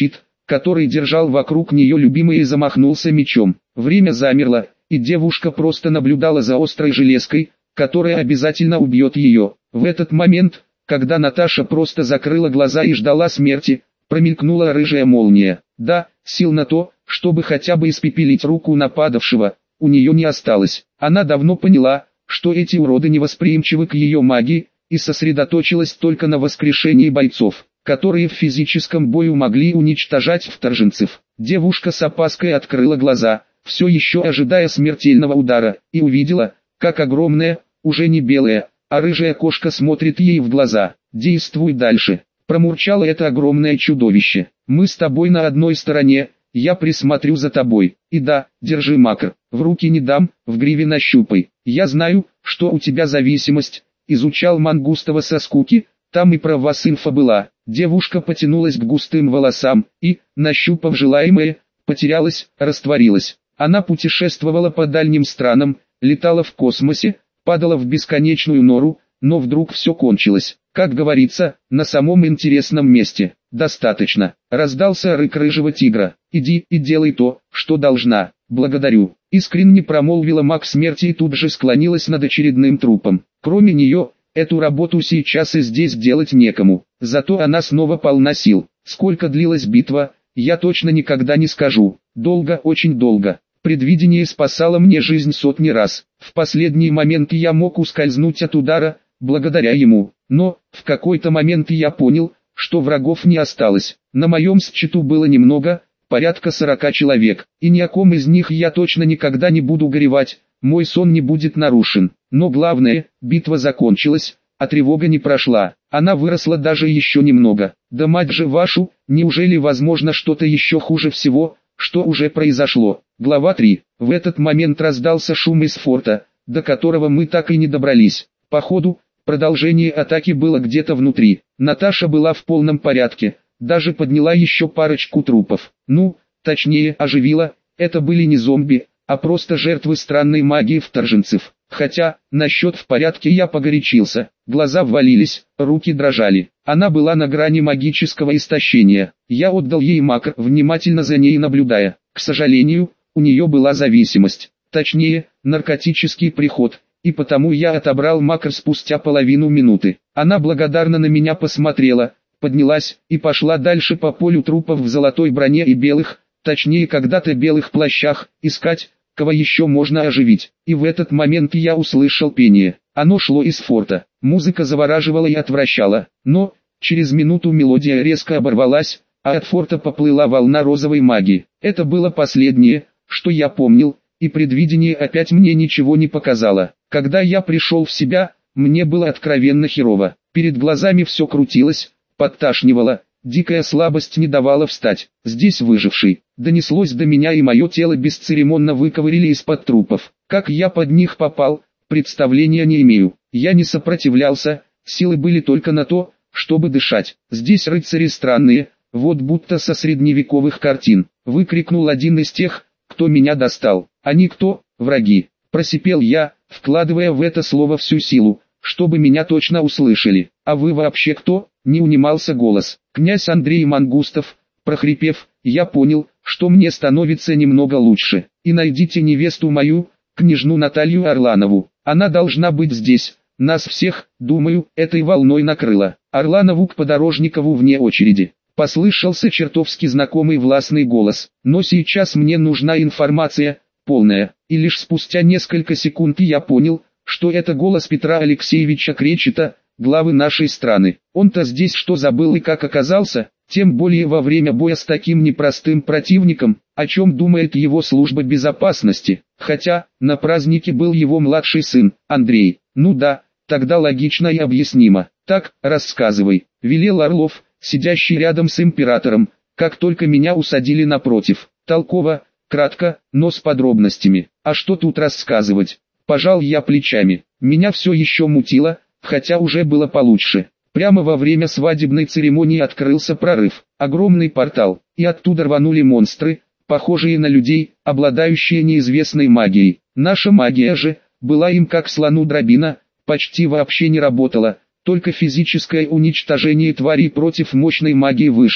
который держал вокруг нее любимый, и замахнулся мечом. Время замерло, и девушка просто наблюдала за острой железкой, которая обязательно убьет ее. В этот момент, когда Наташа просто закрыла глаза и ждала смерти, промелькнула рыжая молния. Да, сил на то, чтобы хотя бы испепелить руку нападавшего, у нее не осталось. Она давно поняла, что эти уроды невосприимчивы к ее магии, и сосредоточилась только на воскрешении бойцов, которые в физическом бою могли уничтожать вторженцев. Девушка с опаской открыла глаза, все еще ожидая смертельного удара, и увидела, как огромная, уже не белая, а рыжая кошка смотрит ей в глаза. «Действуй дальше», — промурчало это огромное чудовище. «Мы с тобой на одной стороне, я присмотрю за тобой. И да, держи макр, в руки не дам, в гриве нащупай. Я знаю, что у тебя зависимость». Изучал Мангустова со скуки, там и про вас инфа была. Девушка потянулась к густым волосам и, нащупав желаемое, потерялась, растворилась. Она путешествовала по дальним странам, летала в космосе, падала в бесконечную нору, но вдруг все кончилось. Как говорится, на самом интересном месте. «Достаточно», — раздался рык рыжего тигра. «Иди и делай то, что должна». «Благодарю», — искренне промолвила маг смерти и тут же склонилась над очередным трупом. Кроме нее, эту работу сейчас и здесь делать некому. Зато она снова полна сил. Сколько длилась битва, я точно никогда не скажу. Долго, очень долго. Предвидение спасало мне жизнь сотни раз. В последний момент я мог ускользнуть от удара, благодаря ему. Но, в какой-то момент я понял, что врагов не осталось. На моем счету было немного, порядка сорока человек, и ни о ком из них я точно никогда не буду горевать, мой сон не будет нарушен. Но главное, битва закончилась, а тревога не прошла, она выросла даже еще немного. Да мать же вашу, неужели возможно что-то еще хуже всего, что уже произошло? Глава три. В этот момент раздался шум из форта, до которого мы так и не добрались. Походу, продолжение атаки было где-то внутри. Наташа была в полном порядке, даже подняла еще парочку трупов. Ну, точнее, оживила. Это были не зомби, а просто жертвы странной магии вторженцев. Хотя, насчет в порядке я погорячился. Глаза ввалились, руки дрожали. Она была на грани магического истощения. Я отдал ей макр, внимательно за ней наблюдая. К сожалению, у нее была зависимость. Точнее, наркотический приход. И потому я отобрал макр спустя половину минуты. Она благодарно на меня посмотрела, поднялась и пошла дальше по полю трупов в золотой броне и белых, точнее когда-то белых плащах, искать, кого еще можно оживить. И в этот момент я услышал пение. Оно шло из форта. Музыка завораживала и отвращала. Но, через минуту мелодия резко оборвалась, а от форта поплыла волна розовой магии. Это было последнее, что я помнил, и предвидение опять мне ничего не показало. Когда я пришел в себя, мне было откровенно херово. Перед глазами все крутилось, подташнивало, дикая слабость не давала встать. Здесь выживший. Донеслось до меня, и мое тело бесцеремонно выковырили из-под трупов. Как я под них попал, представления не имею. Я не сопротивлялся, силы были только на то, чтобы дышать. Здесь рыцари странные, вот будто со средневековых картин. Выкрикнул один из тех, кто меня достал. Они кто? Враги. Просипел я, вкладывая в это слово всю силу, чтобы меня точно услышали. А вы вообще кто? Не унимался голос. Князь Андрей Мангустов. Прохрипев, я понял, что мне становится немного лучше. И найдите невесту мою, княжну Наталью Орланову. Она должна быть здесь. Нас всех, думаю, этой волной накрыло. Орланову к Подорожникову вне очереди. Послышался чертовски знакомый властный голос. Но сейчас мне нужна информация, полная. И лишь спустя несколько секунд я понял, что это голос Петра Алексеевича Кречета, главы нашей страны. Он-то здесь что забыл и как оказался, тем более во время боя с таким непростым противником, о чем думает его служба безопасности. Хотя, на празднике был его младший сын, Андрей. Ну да, тогда логично и объяснимо. Так, рассказывай, велел Орлов, сидящий рядом с императором, как только меня усадили напротив. Толково, кратко, но с подробностями. А что тут рассказывать? Пожал я плечами. Меня все еще мутило, хотя уже было получше. Прямо во время свадебной церемонии открылся прорыв, огромный портал, и оттуда рванули монстры, похожие на людей, обладающие неизвестной магией. Наша магия же, была им как слону дробина, почти вообще не работала, только физическое уничтожение тварей против мощной магии вышло.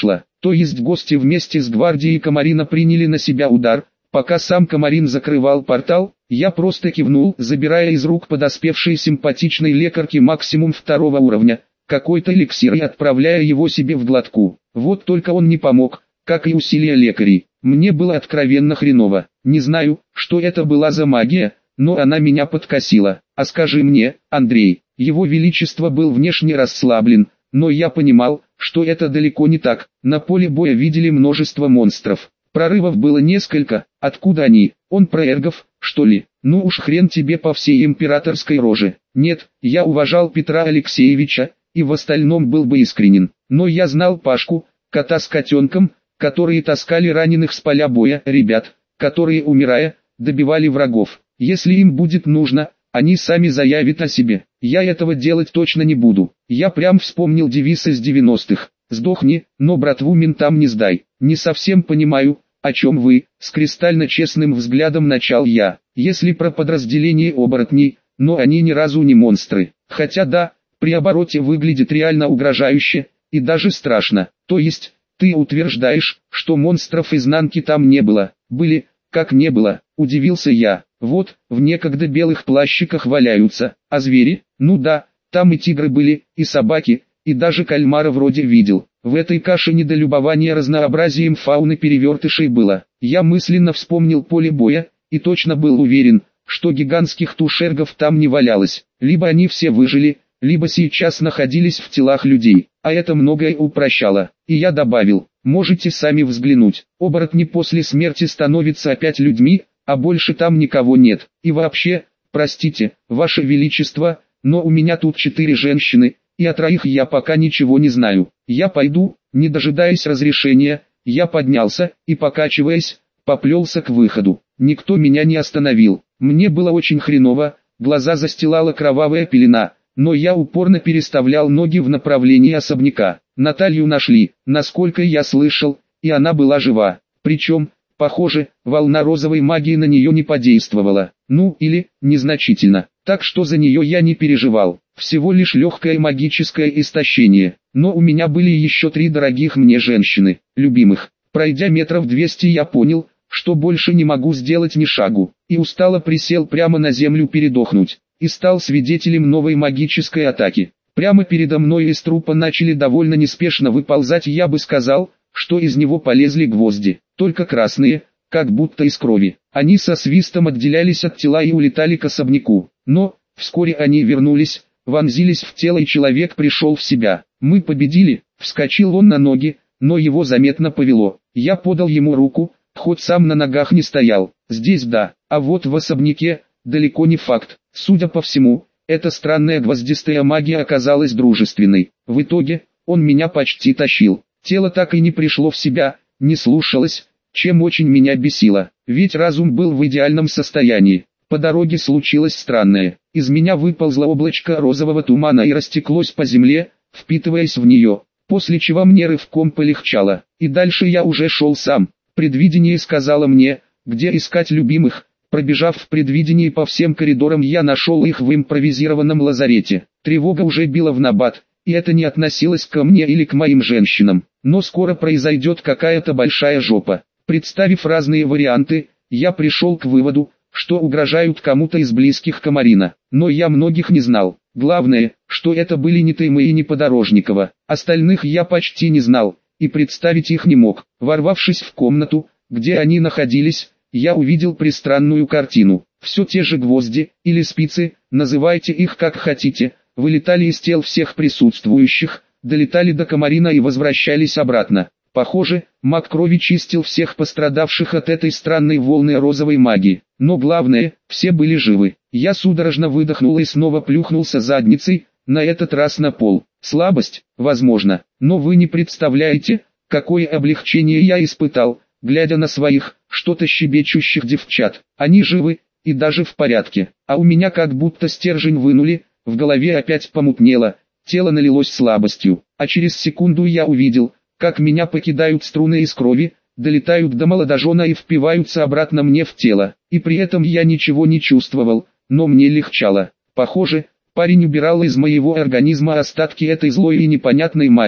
То есть гости вместе с гвардией Комарина приняли на себя удар, пока сам Комарин закрывал портал. Я просто кивнул, забирая из рук подоспевшей симпатичной лекарки максимум второго уровня, какой-то эликсир и отправляя его себе в глотку. Вот только он не помог, как и усилия лекарей. Мне было откровенно хреново. Не знаю, что это была за магия, но она меня подкосила. А скажи мне, Андрей, его величество был внешне расслаблен, но я понимал, что это далеко не так. На поле боя видели множество монстров. Прорывов было несколько. Откуда они? Он про эргов, что ли? Ну уж хрен тебе по всей императорской роже. Нет, я уважал Петра Алексеевича, и в остальном был бы искренен. Но я знал Пашку, кота с котенком, которые таскали раненых с поля боя, ребят, которые, умирая, добивали врагов. Если им будет нужно, они сами заявят о себе. Я этого делать точно не буду. Я прям вспомнил девиз из девяностых. «Сдохни, но братву ментам не сдай». Не совсем понимаю, о чем вы, с кристально честным взглядом начал я. Если про подразделение оборотней, но они ни разу не монстры. Хотя да, при обороте выглядит реально угрожающе, и даже страшно. То есть, ты утверждаешь, что монстров изнанки там не было? Были, как не было, удивился я. Вот, в некогда белых плащиках валяются, а звери? Ну да, там и тигры были, и собаки, и даже кальмара вроде видел. В этой каше недолюбования разнообразием фауны перевертышей было. Я мысленно вспомнил поле боя, и точно был уверен, что гигантских тушергов там не валялось. Либо они все выжили, либо сейчас находились в телах людей, а это многое упрощало. И я добавил, можете сами взглянуть, оборотни после смерти становятся опять людьми, а больше там никого нет. И вообще, простите, ваше величество, но у меня тут четыре женщины, и о троих я пока ничего не знаю. Я пойду, не дожидаясь разрешения, я поднялся, и покачиваясь, поплелся к выходу. Никто меня не остановил. Мне было очень хреново, глаза застилала кровавая пелена, но я упорно переставлял ноги в направлении особняка. Наталью нашли, насколько я слышал, и она была жива. Причем, похоже, волна розовой магии на нее не подействовала. Ну, или, незначительно. Так что за нее я не переживал. Всего лишь легкое магическое истощение. Но у меня были еще три дорогих мне женщины, любимых. Пройдя метров двести, я понял, что больше не могу сделать ни шагу. И устало присел прямо на землю передохнуть. И стал свидетелем новой магической атаки. Прямо передо мной из трупа начали довольно неспешно выползать, я бы сказал, что из него полезли гвозди. Только красные, как будто из крови. Они со свистом отделялись от тела и улетали к особняку. Но, вскоре они вернулись, вонзились в тело, и человек пришел в себя. Мы победили, вскочил он на ноги, но его заметно повело. Я подал ему руку, хоть сам на ногах не стоял. Здесь да, а вот в особняке, далеко не факт. Судя по всему, эта странная гвоздистая магия оказалась дружественной. В итоге, он меня почти тащил. Тело так и не пришло в себя, не слушалось, чем очень меня бесило. Ведь разум был в идеальном состоянии. По дороге случилось странное. Из меня выползло облачко розового тумана и растеклось по земле, впитываясь в нее. После чего мне рывком полегчало. И дальше я уже шел сам. Предвидение сказало мне, где искать любимых. Пробежав в предвидении по всем коридорам, я нашел их в импровизированном лазарете. Тревога уже била в набат, и это не относилось ко мне или к моим женщинам. Но скоро произойдет какая-то большая жопа. Представив разные варианты, я пришел к выводу, что угрожают кому-то из близких Комарина. Но я многих не знал. Главное, что это были не Тейма и не Подорожникова. Остальных я почти не знал, и представить их не мог. Ворвавшись в комнату, где они находились, я увидел пристранную картину. Все те же гвозди, или спицы, называйте их как хотите, вылетали из тел всех присутствующих, долетали до Комарина и возвращались обратно. Похоже, маг крови чистил всех пострадавших от этой странной волны розовой магии. Но главное, все были живы. Я судорожно выдохнул и снова плюхнулся задницей, на этот раз на пол. Слабость, возможно, но вы не представляете, какое облегчение я испытал, глядя на своих, что-то щебечущих девчат. Они живы, и даже в порядке. А у меня как будто стержень вынули, в голове опять помутнело, тело налилось слабостью. А через секунду я увидел, как меня покидают струны из крови, долетают до молодожена и впиваются обратно мне в тело. И при этом я ничего не чувствовал, но мне легчало. Похоже, парень убирал из моего организма остатки этой злой и непонятной магии. И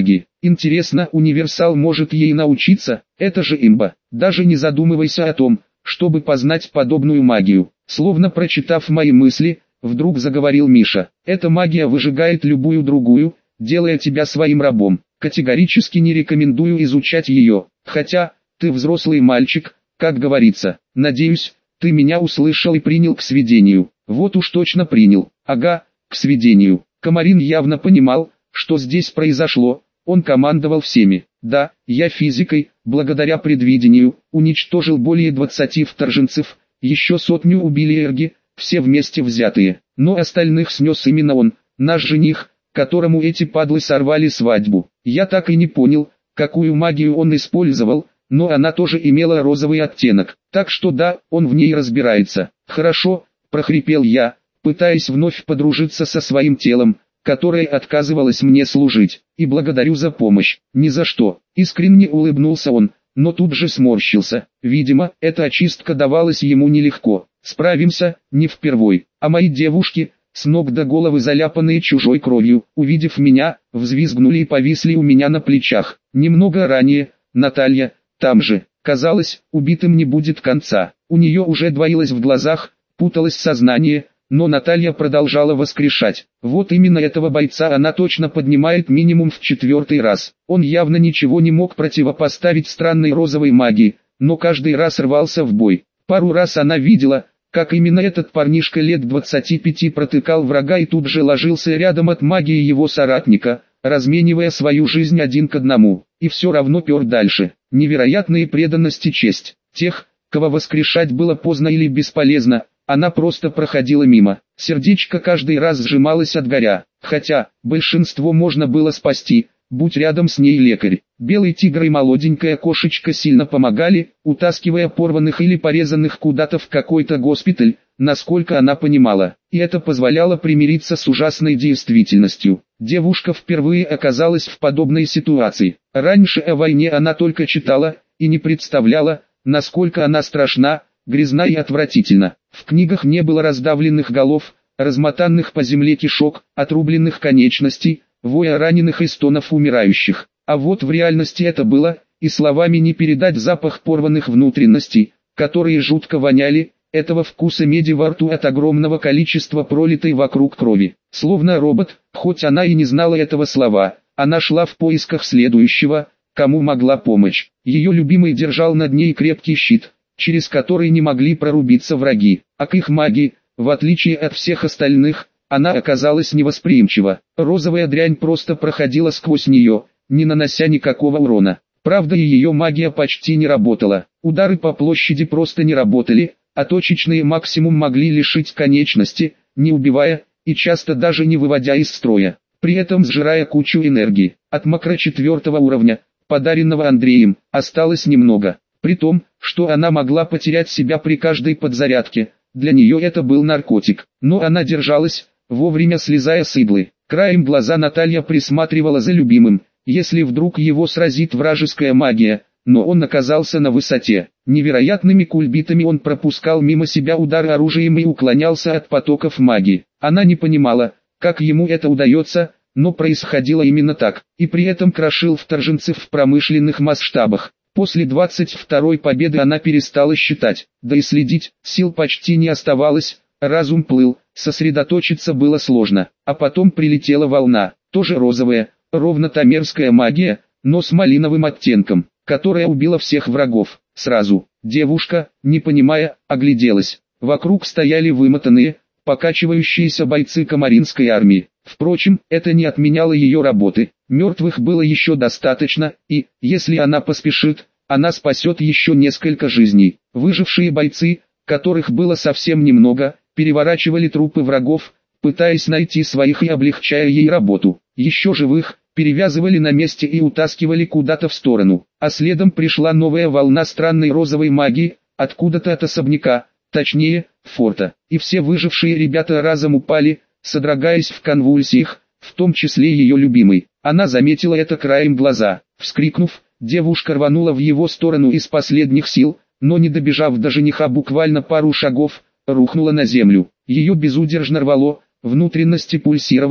Интересно, универсал может ей научиться? Это же имба. Даже не задумывайся о том, чтобы познать подобную магию. Словно прочитав мои мысли, вдруг заговорил Миша. Эта магия выжигает любую другую, делая тебя своим рабом. Категорически не рекомендую изучать ее. Хотя, ты взрослый мальчик, как говорится. Надеюсь, ты меня услышал и принял к сведению. Вот уж точно принял. Ага, к сведению. Комарин явно понимал, что здесь произошло. Он командовал всеми. Да, я физикой, благодаря предвидению, уничтожил более двадцати вторженцев, еще сотню убили эрги, все вместе взятые. Но остальных снес именно он, наш жених, которому эти падлы сорвали свадьбу. Я так и не понял, какую магию он использовал, но она тоже имела розовый оттенок. Так что да, он в ней разбирается. Хорошо, прохрипел я, пытаясь вновь подружиться со своим телом, которое отказывалось мне служить, и благодарю за помощь. Ни за что. Искренне улыбнулся он, но тут же сморщился. Видимо, эта очистка давалась ему нелегко. Справимся, не впервой. А мои девушки, с ног до головы заляпанные чужой кровью, увидев меня, взвизгнули и повисли у меня на плечах. Немного ранее, Наталья, там же, казалось, убитым не будет конца. У нее уже двоилось в глазах, путалось сознание, но Наталья продолжала воскрешать. Вот именно этого бойца она точно поднимает минимум в четвертый раз. Он явно ничего не мог противопоставить странной розовой магии, но каждый раз рвался в бой. Пару раз она видела, как именно этот парнишка лет двадцати пяти протыкал врага и тут же ложился рядом от магии его соратника, разменивая свою жизнь один к одному, и все равно пер дальше. Невероятная преданность и честь. Тех, кого воскрешать было поздно или бесполезно, она просто проходила мимо. Сердечко каждый раз сжималось от горя, хотя, большинство можно было спасти, будь рядом с ней лекарь. Белый тигр и молоденькая кошечка сильно помогали, утаскивая порванных или порезанных куда-то в какой-то госпиталь, насколько она понимала, и это позволяло примириться с ужасной действительностью. Девушка впервые оказалась в подобной ситуации. Раньше о войне она только читала, и не представляла, насколько она страшна, грязна и отвратительна. В книгах не было раздавленных голов, размотанных по земле кишок, отрубленных конечностей, воя раненых и стонов умирающих. А вот в реальности это было, и словами не передать запах порванных внутренностей, которые жутко воняли, этого вкуса меди во рту от огромного количества пролитой вокруг крови. Словно робот, хоть она и не знала этого слова, она шла в поисках следующего, кому могла помочь. Ее любимый держал над ней крепкий щит, через который не могли прорубиться враги, а к их магии, в отличие от всех остальных, она оказалась невосприимчива. Розовая дрянь просто проходила сквозь нее, не нанося никакого урона. Правда, и ее магия почти не работала. Удары по площади просто не работали, а точечные максимум могли лишить конечности, не убивая, и часто даже не выводя из строя, при этом сжирая кучу энергии. От макро четвертого уровня, подаренного Андреем, осталось немного. При том, что она могла потерять себя при каждой подзарядке, для нее это был наркотик. Но она держалась, вовремя слезая с иглы. Краем глаза Наталья присматривала за любимым, если вдруг его сразит вражеская магия, но он оказался на высоте. Невероятными кульбитами он пропускал мимо себя удары оружием и уклонялся от потоков магии. Она не понимала, как ему это удается, но происходило именно так, и при этом крошил вторженцев в промышленных масштабах. После двадцать второй победы она перестала считать, да и следить, сил почти не оставалось, разум плыл, сосредоточиться было сложно. А потом прилетела волна, тоже розовая, ровно та мерзкая магия, но с малиновым оттенком, которая убила всех врагов, сразу. Девушка, не понимая, огляделась. Вокруг стояли вымотанные, покачивающиеся бойцы комаринской армии. Впрочем, это не отменяло ее работы. Мертвых было еще достаточно, и, если она поспешит, она спасет еще несколько жизней. Выжившие бойцы, которых было совсем немного, переворачивали трупы врагов, пытаясь найти своих и облегчая ей работу. Еще живых, перевязывали на месте и утаскивали куда-то в сторону. А следом пришла новая волна странной розовой магии, откуда-то от особняка, точнее, форта. И все выжившие ребята разом упали, содрогаясь в конвульсиях, в том числе ее любимый. Она заметила это краем глаза. Вскрикнув, девушка рванула в его сторону из последних сил, но не добежав до жениха буквально пару шагов, рухнула на землю. Ее безудержно рвало, внутренности пульсировали,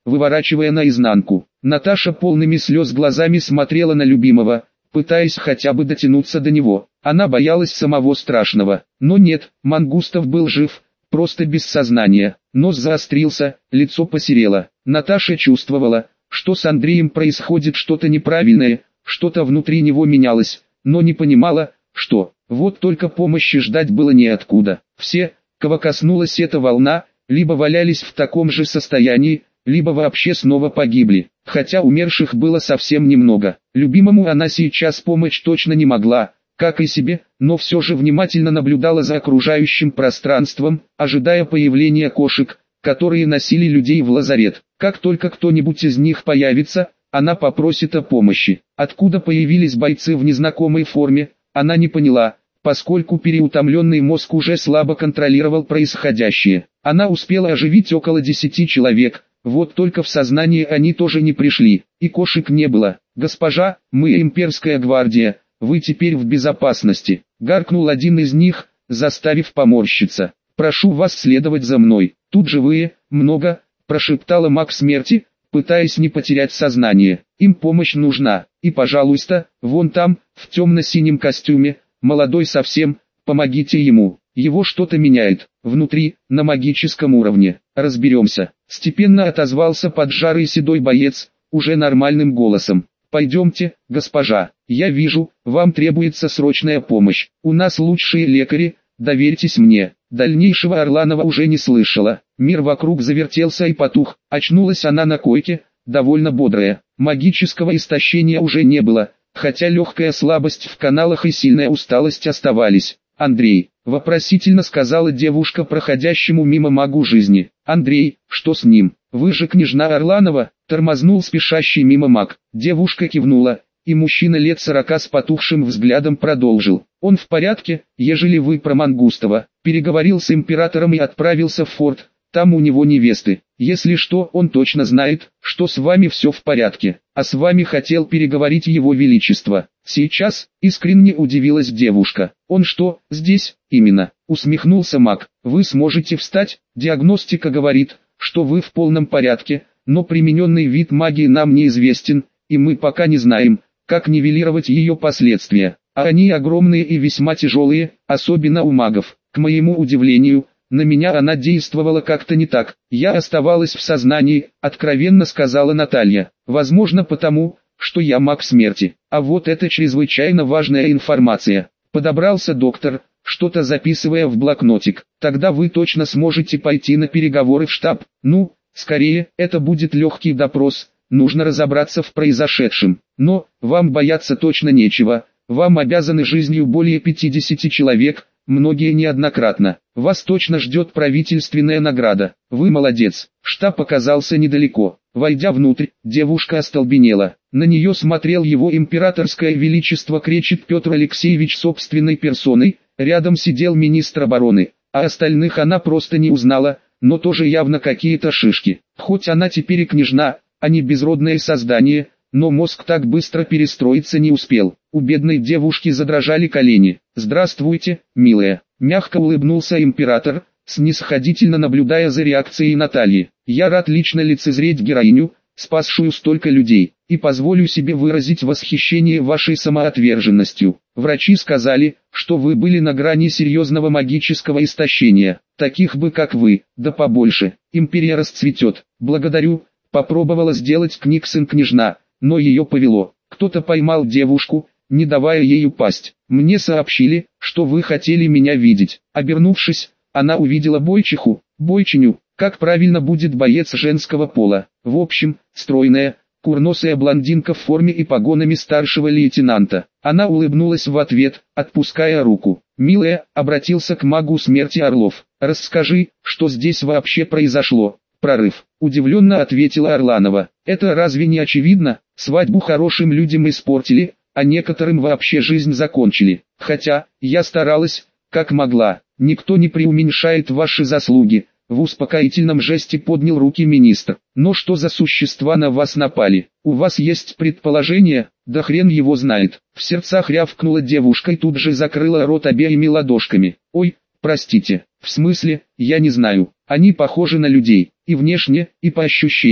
выворачивая наизнанку. Наташа полными слез глазами смотрела на любимого, пытаясь хотя бы дотянуться до него. Она боялась самого страшного. Но нет, Мангустов был жив, просто без сознания. Нос заострился, лицо посерело. Наташа чувствовала, что с Андреем происходит что-то неправильное, что-то внутри него менялось, но не понимала, что. Вот только помощи ждать было неоткуда. Все, кого коснулась эта волна, либо валялись в таком же состоянии, либо вообще снова погибли. Хотя умерших было совсем немного. Любимому она сейчас помочь точно не могла, как и себе, но все же внимательно наблюдала за окружающим пространством, ожидая появления кошек, которые носили людей в лазарет. Как только кто-нибудь из них появится, она попросит о помощи. Откуда появились бойцы в незнакомой форме, она не поняла, поскольку переутомленный мозг уже слабо контролировал происходящее. Она успела оживить около десяти человек, вот только в сознание они тоже не пришли, и кошек не было. «Госпожа, мы имперская гвардия, вы теперь в безопасности», — гаркнул один из них, заставив поморщиться. «Прошу вас следовать за мной, тут живые, много», — прошептала маг смерти, пытаясь не потерять сознание. «Им помощь нужна, и пожалуйста, вон там, в темно-синем костюме, молодой совсем, помогите ему, его что-то меняет, внутри, на магическом уровне, разберемся», — степенно отозвался поджарый седой боец, уже нормальным голосом. «Пойдемте, госпожа, я вижу, вам требуется срочная помощь, у нас лучшие лекари, доверьтесь мне». Дальнейшего Орланова уже не слышала, мир вокруг завертелся и потух, очнулась она на койке, довольно бодрая, магического истощения уже не было, хотя легкая слабость в каналах и сильная усталость оставались. «Андрей», — вопросительно сказала девушка проходящему мимо магу жизни. «Андрей, что с ним? Вы же княжна Орланова?» — тормознул спешащий мимо маг. Девушка кивнула, и мужчина лет сорока с потухшим взглядом продолжил. «Он в порядке, ежели вы про Мангустова. Переговорил с императором и отправился в форт, там у него невесты. Если что, он точно знает, что с вами все в порядке, а с вами хотел переговорить его величество». «Сейчас?» — искренне удивилась девушка. «Он что, здесь?» «Именно», — усмехнулся маг. «Вы сможете встать? Диагностика говорит, что вы в полном порядке, но примененный вид магии нам неизвестен, и мы пока не знаем, как нивелировать ее последствия. А они огромные и весьма тяжелые, особенно у магов. К моему удивлению, на меня она действовала как-то не так. Я оставалась в сознании», — откровенно сказала Наталья. «Возможно потому, что я маг смерти. А вот это чрезвычайно важная информация». Подобрался доктор, что-то записывая в блокнотик. «Тогда вы точно сможете пойти на переговоры в штаб. Ну, скорее, это будет легкий допрос, нужно разобраться в произошедшем. Но, вам бояться точно нечего, вам обязаны жизнью более пятидесяти человек, многие неоднократно. Вас точно ждет правительственная награда. Вы молодец». Штаб оказался недалеко. Войдя внутрь, девушка остолбенела. На нее смотрел его императорское величество Кречет Петр Алексеевич собственной персоной, рядом сидел министр обороны, а остальных она просто не узнала, но тоже явно какие-то шишки. Хоть она теперь и княжна, а не безродное создание, но мозг так быстро перестроиться не успел. У бедной девушки задрожали колени. «Здравствуйте, милая», — мягко улыбнулся император, снисходительно наблюдая за реакцией Натальи. «Я рад лично лицезреть героиню, спасшую столько людей, и позволю себе выразить восхищение вашей самоотверженностью. Врачи сказали, что вы были на грани серьезного магического истощения. Таких бы как вы, да побольше, империя расцветет. Благодарю», — попробовала сделать Книксон княжна, но ее повело. Кто-то поймал девушку, не давая ей упасть. «Мне сообщили, что вы хотели меня видеть». Обернувшись, она увидела бойчиху, бойчиню, как правильно будет боец женского пола. В общем, стройная, курносая блондинка в форме и погонами старшего лейтенанта. Она улыбнулась в ответ, отпуская руку. «Милая», — обратился к магу смерти Орлов, — «расскажи, что здесь вообще произошло». «Прорыв», — удивленно ответила Орланова. «Это разве не очевидно? Свадьбу хорошим людям испортили, а некоторым вообще жизнь закончили. Хотя, я старалась, как могла. Никто не преуменьшает ваши заслуги». В успокоительном жесте поднял руки министр. «Но что за существа на вас напали? У вас есть предположение? Да хрен его знает». В сердцах рявкнула девушка и тут же закрыла рот обеими ладошками. «Ой, простите, в смысле, я не знаю. Они похожи на людей, и внешне, и по ощущениям.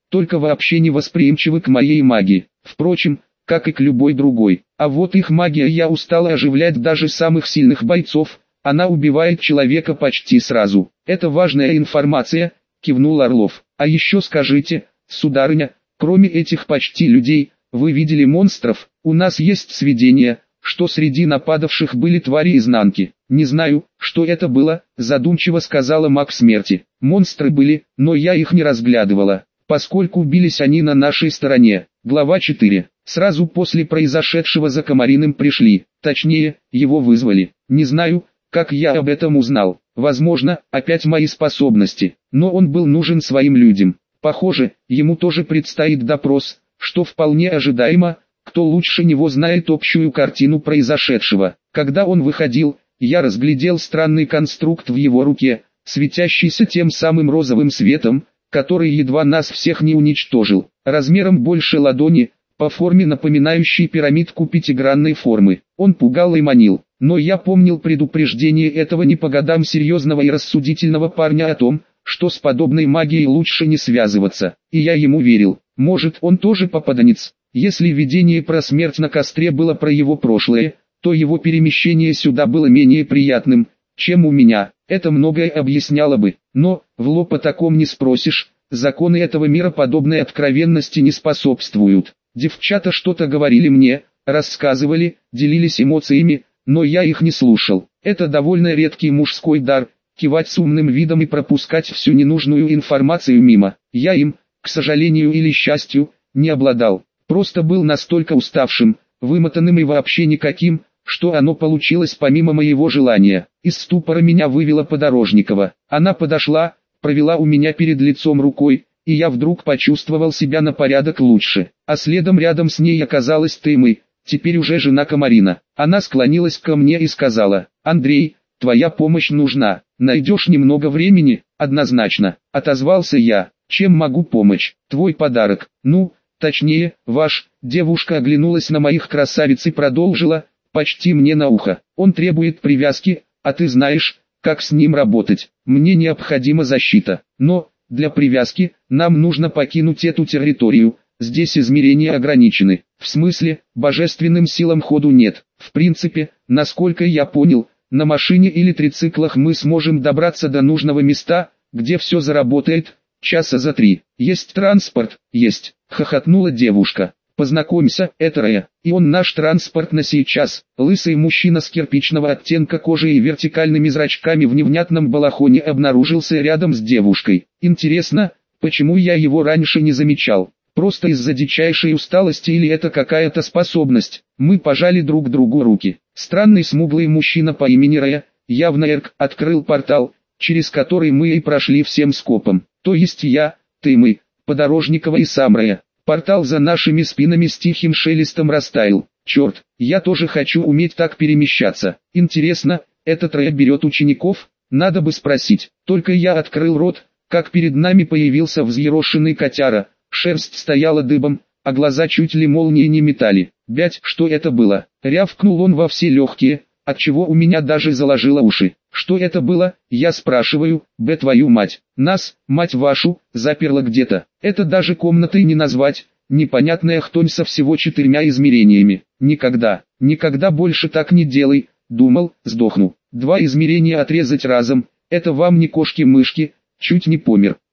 только вообще не восприимчивы к моей магии. Впрочем, как и к любой другой. А вот их магия я устала оживлять даже самых сильных бойцов, она убивает человека почти сразу. Это важная информация, кивнул Орлов. А еще скажите, сударыня, кроме этих почти людей, вы видели монстров? У нас есть сведения, что среди нападавших были твари изнанки. Не знаю, что это было, задумчиво сказала маг смерти. Монстры были, но я их не разглядывала, поскольку бились они на нашей стороне. Глава четыре. Сразу после произошедшего за Комариным пришли, точнее, его вызвали. Не знаю, как я об этом узнал. Возможно, опять мои способности, но он был нужен своим людям. Похоже, ему тоже предстоит допрос, что вполне ожидаемо, кто лучше него знает общую картину произошедшего. Когда он выходил, я разглядел странный конструкт в его руке, светящийся тем самым розовым светом, который едва нас всех не уничтожил. Размером больше ладони, по форме напоминающий пирамидку пятигранной формы. Он пугал и манил, но я помнил предупреждение этого не по годам серьезного и рассудительного парня о том, что с подобной магией лучше не связываться, и я ему верил. Может, он тоже попаданец. Если видение про смерть на костре было про его прошлое, то его перемещение сюда было менее приятным, чем у меня. Это многое объясняло бы, но в лоб о таком не спросишь, законы этого мира подобной откровенности не способствуют. Девчата что-то говорили мне, рассказывали, делились эмоциями, но я их не слушал. Это довольно редкий мужской дар, кивать с умным видом и пропускать всю ненужную информацию мимо. Я им, к сожалению или счастью, не обладал. Просто был настолько уставшим, вымотанным и вообще никаким, что оно получилось помимо моего желания. Из ступора меня вывела Подорожникова. Она подошла, провела у меня перед лицом рукой, и я вдруг почувствовал себя на порядок лучше. А следом рядом с ней оказалась Тымы, теперь уже жена Комарина. Она склонилась ко мне и сказала: «Андрей, твоя помощь нужна. Найдешь немного времени?» «Однозначно», — отозвался я. «Чем могу помочь?» «Твой подарок. Ну, точнее, ваш». Девушка оглянулась на моих красавиц и продолжила, почти мне на ухо. «Он требует привязки, а ты знаешь, как с ним работать. Мне необходима защита. Но, для привязки, нам нужно покинуть эту территорию. Здесь измерения ограничены. В смысле, божественным силам ходу нет. В принципе, насколько я понял, на машине или трициклах мы сможем добраться до нужного места, где все заработает, часа за три. Есть транспорт?» «Есть», — хохотнула девушка. «Познакомься, это Рэя, и он наш транспорт на сейчас». Лысый мужчина с кирпичного оттенка кожи и вертикальными зрачками в невнятном балахоне обнаружился рядом с девушкой. Интересно, почему я его раньше не замечал? Просто из-за дичайшей усталости или это какая-то способность? Мы пожали друг другу руки. Странный смуглый мужчина по имени Рэя, явно Эрк, открыл портал, через который мы и прошли всем скопом. То есть я, ты, мы, Подорожникова и сам Рэя. Портал за нашими спинами с тихим шелестом растаял. Черт, я тоже хочу уметь так перемещаться. Интересно, этот Рэя берет учеников? Надо бы спросить. Только я открыл рот, как перед нами появился взъерошенный котяра. Шерсть стояла дыбом, а глаза чуть ли молнии не метали. «Бять, что это было?» Рявкнул он во все легкие, отчего у меня даже заложило уши. «Что это было?» Я спрашиваю. «Б твою мать, нас, мать вашу, заперла где-то. Это даже комнатой не назвать, непонятная хтонь со всего четырьмя измерениями. Никогда, никогда больше так не делай, думал, сдохну. Два измерения отрезать разом, это вам не кошки-мышки, чуть не помер».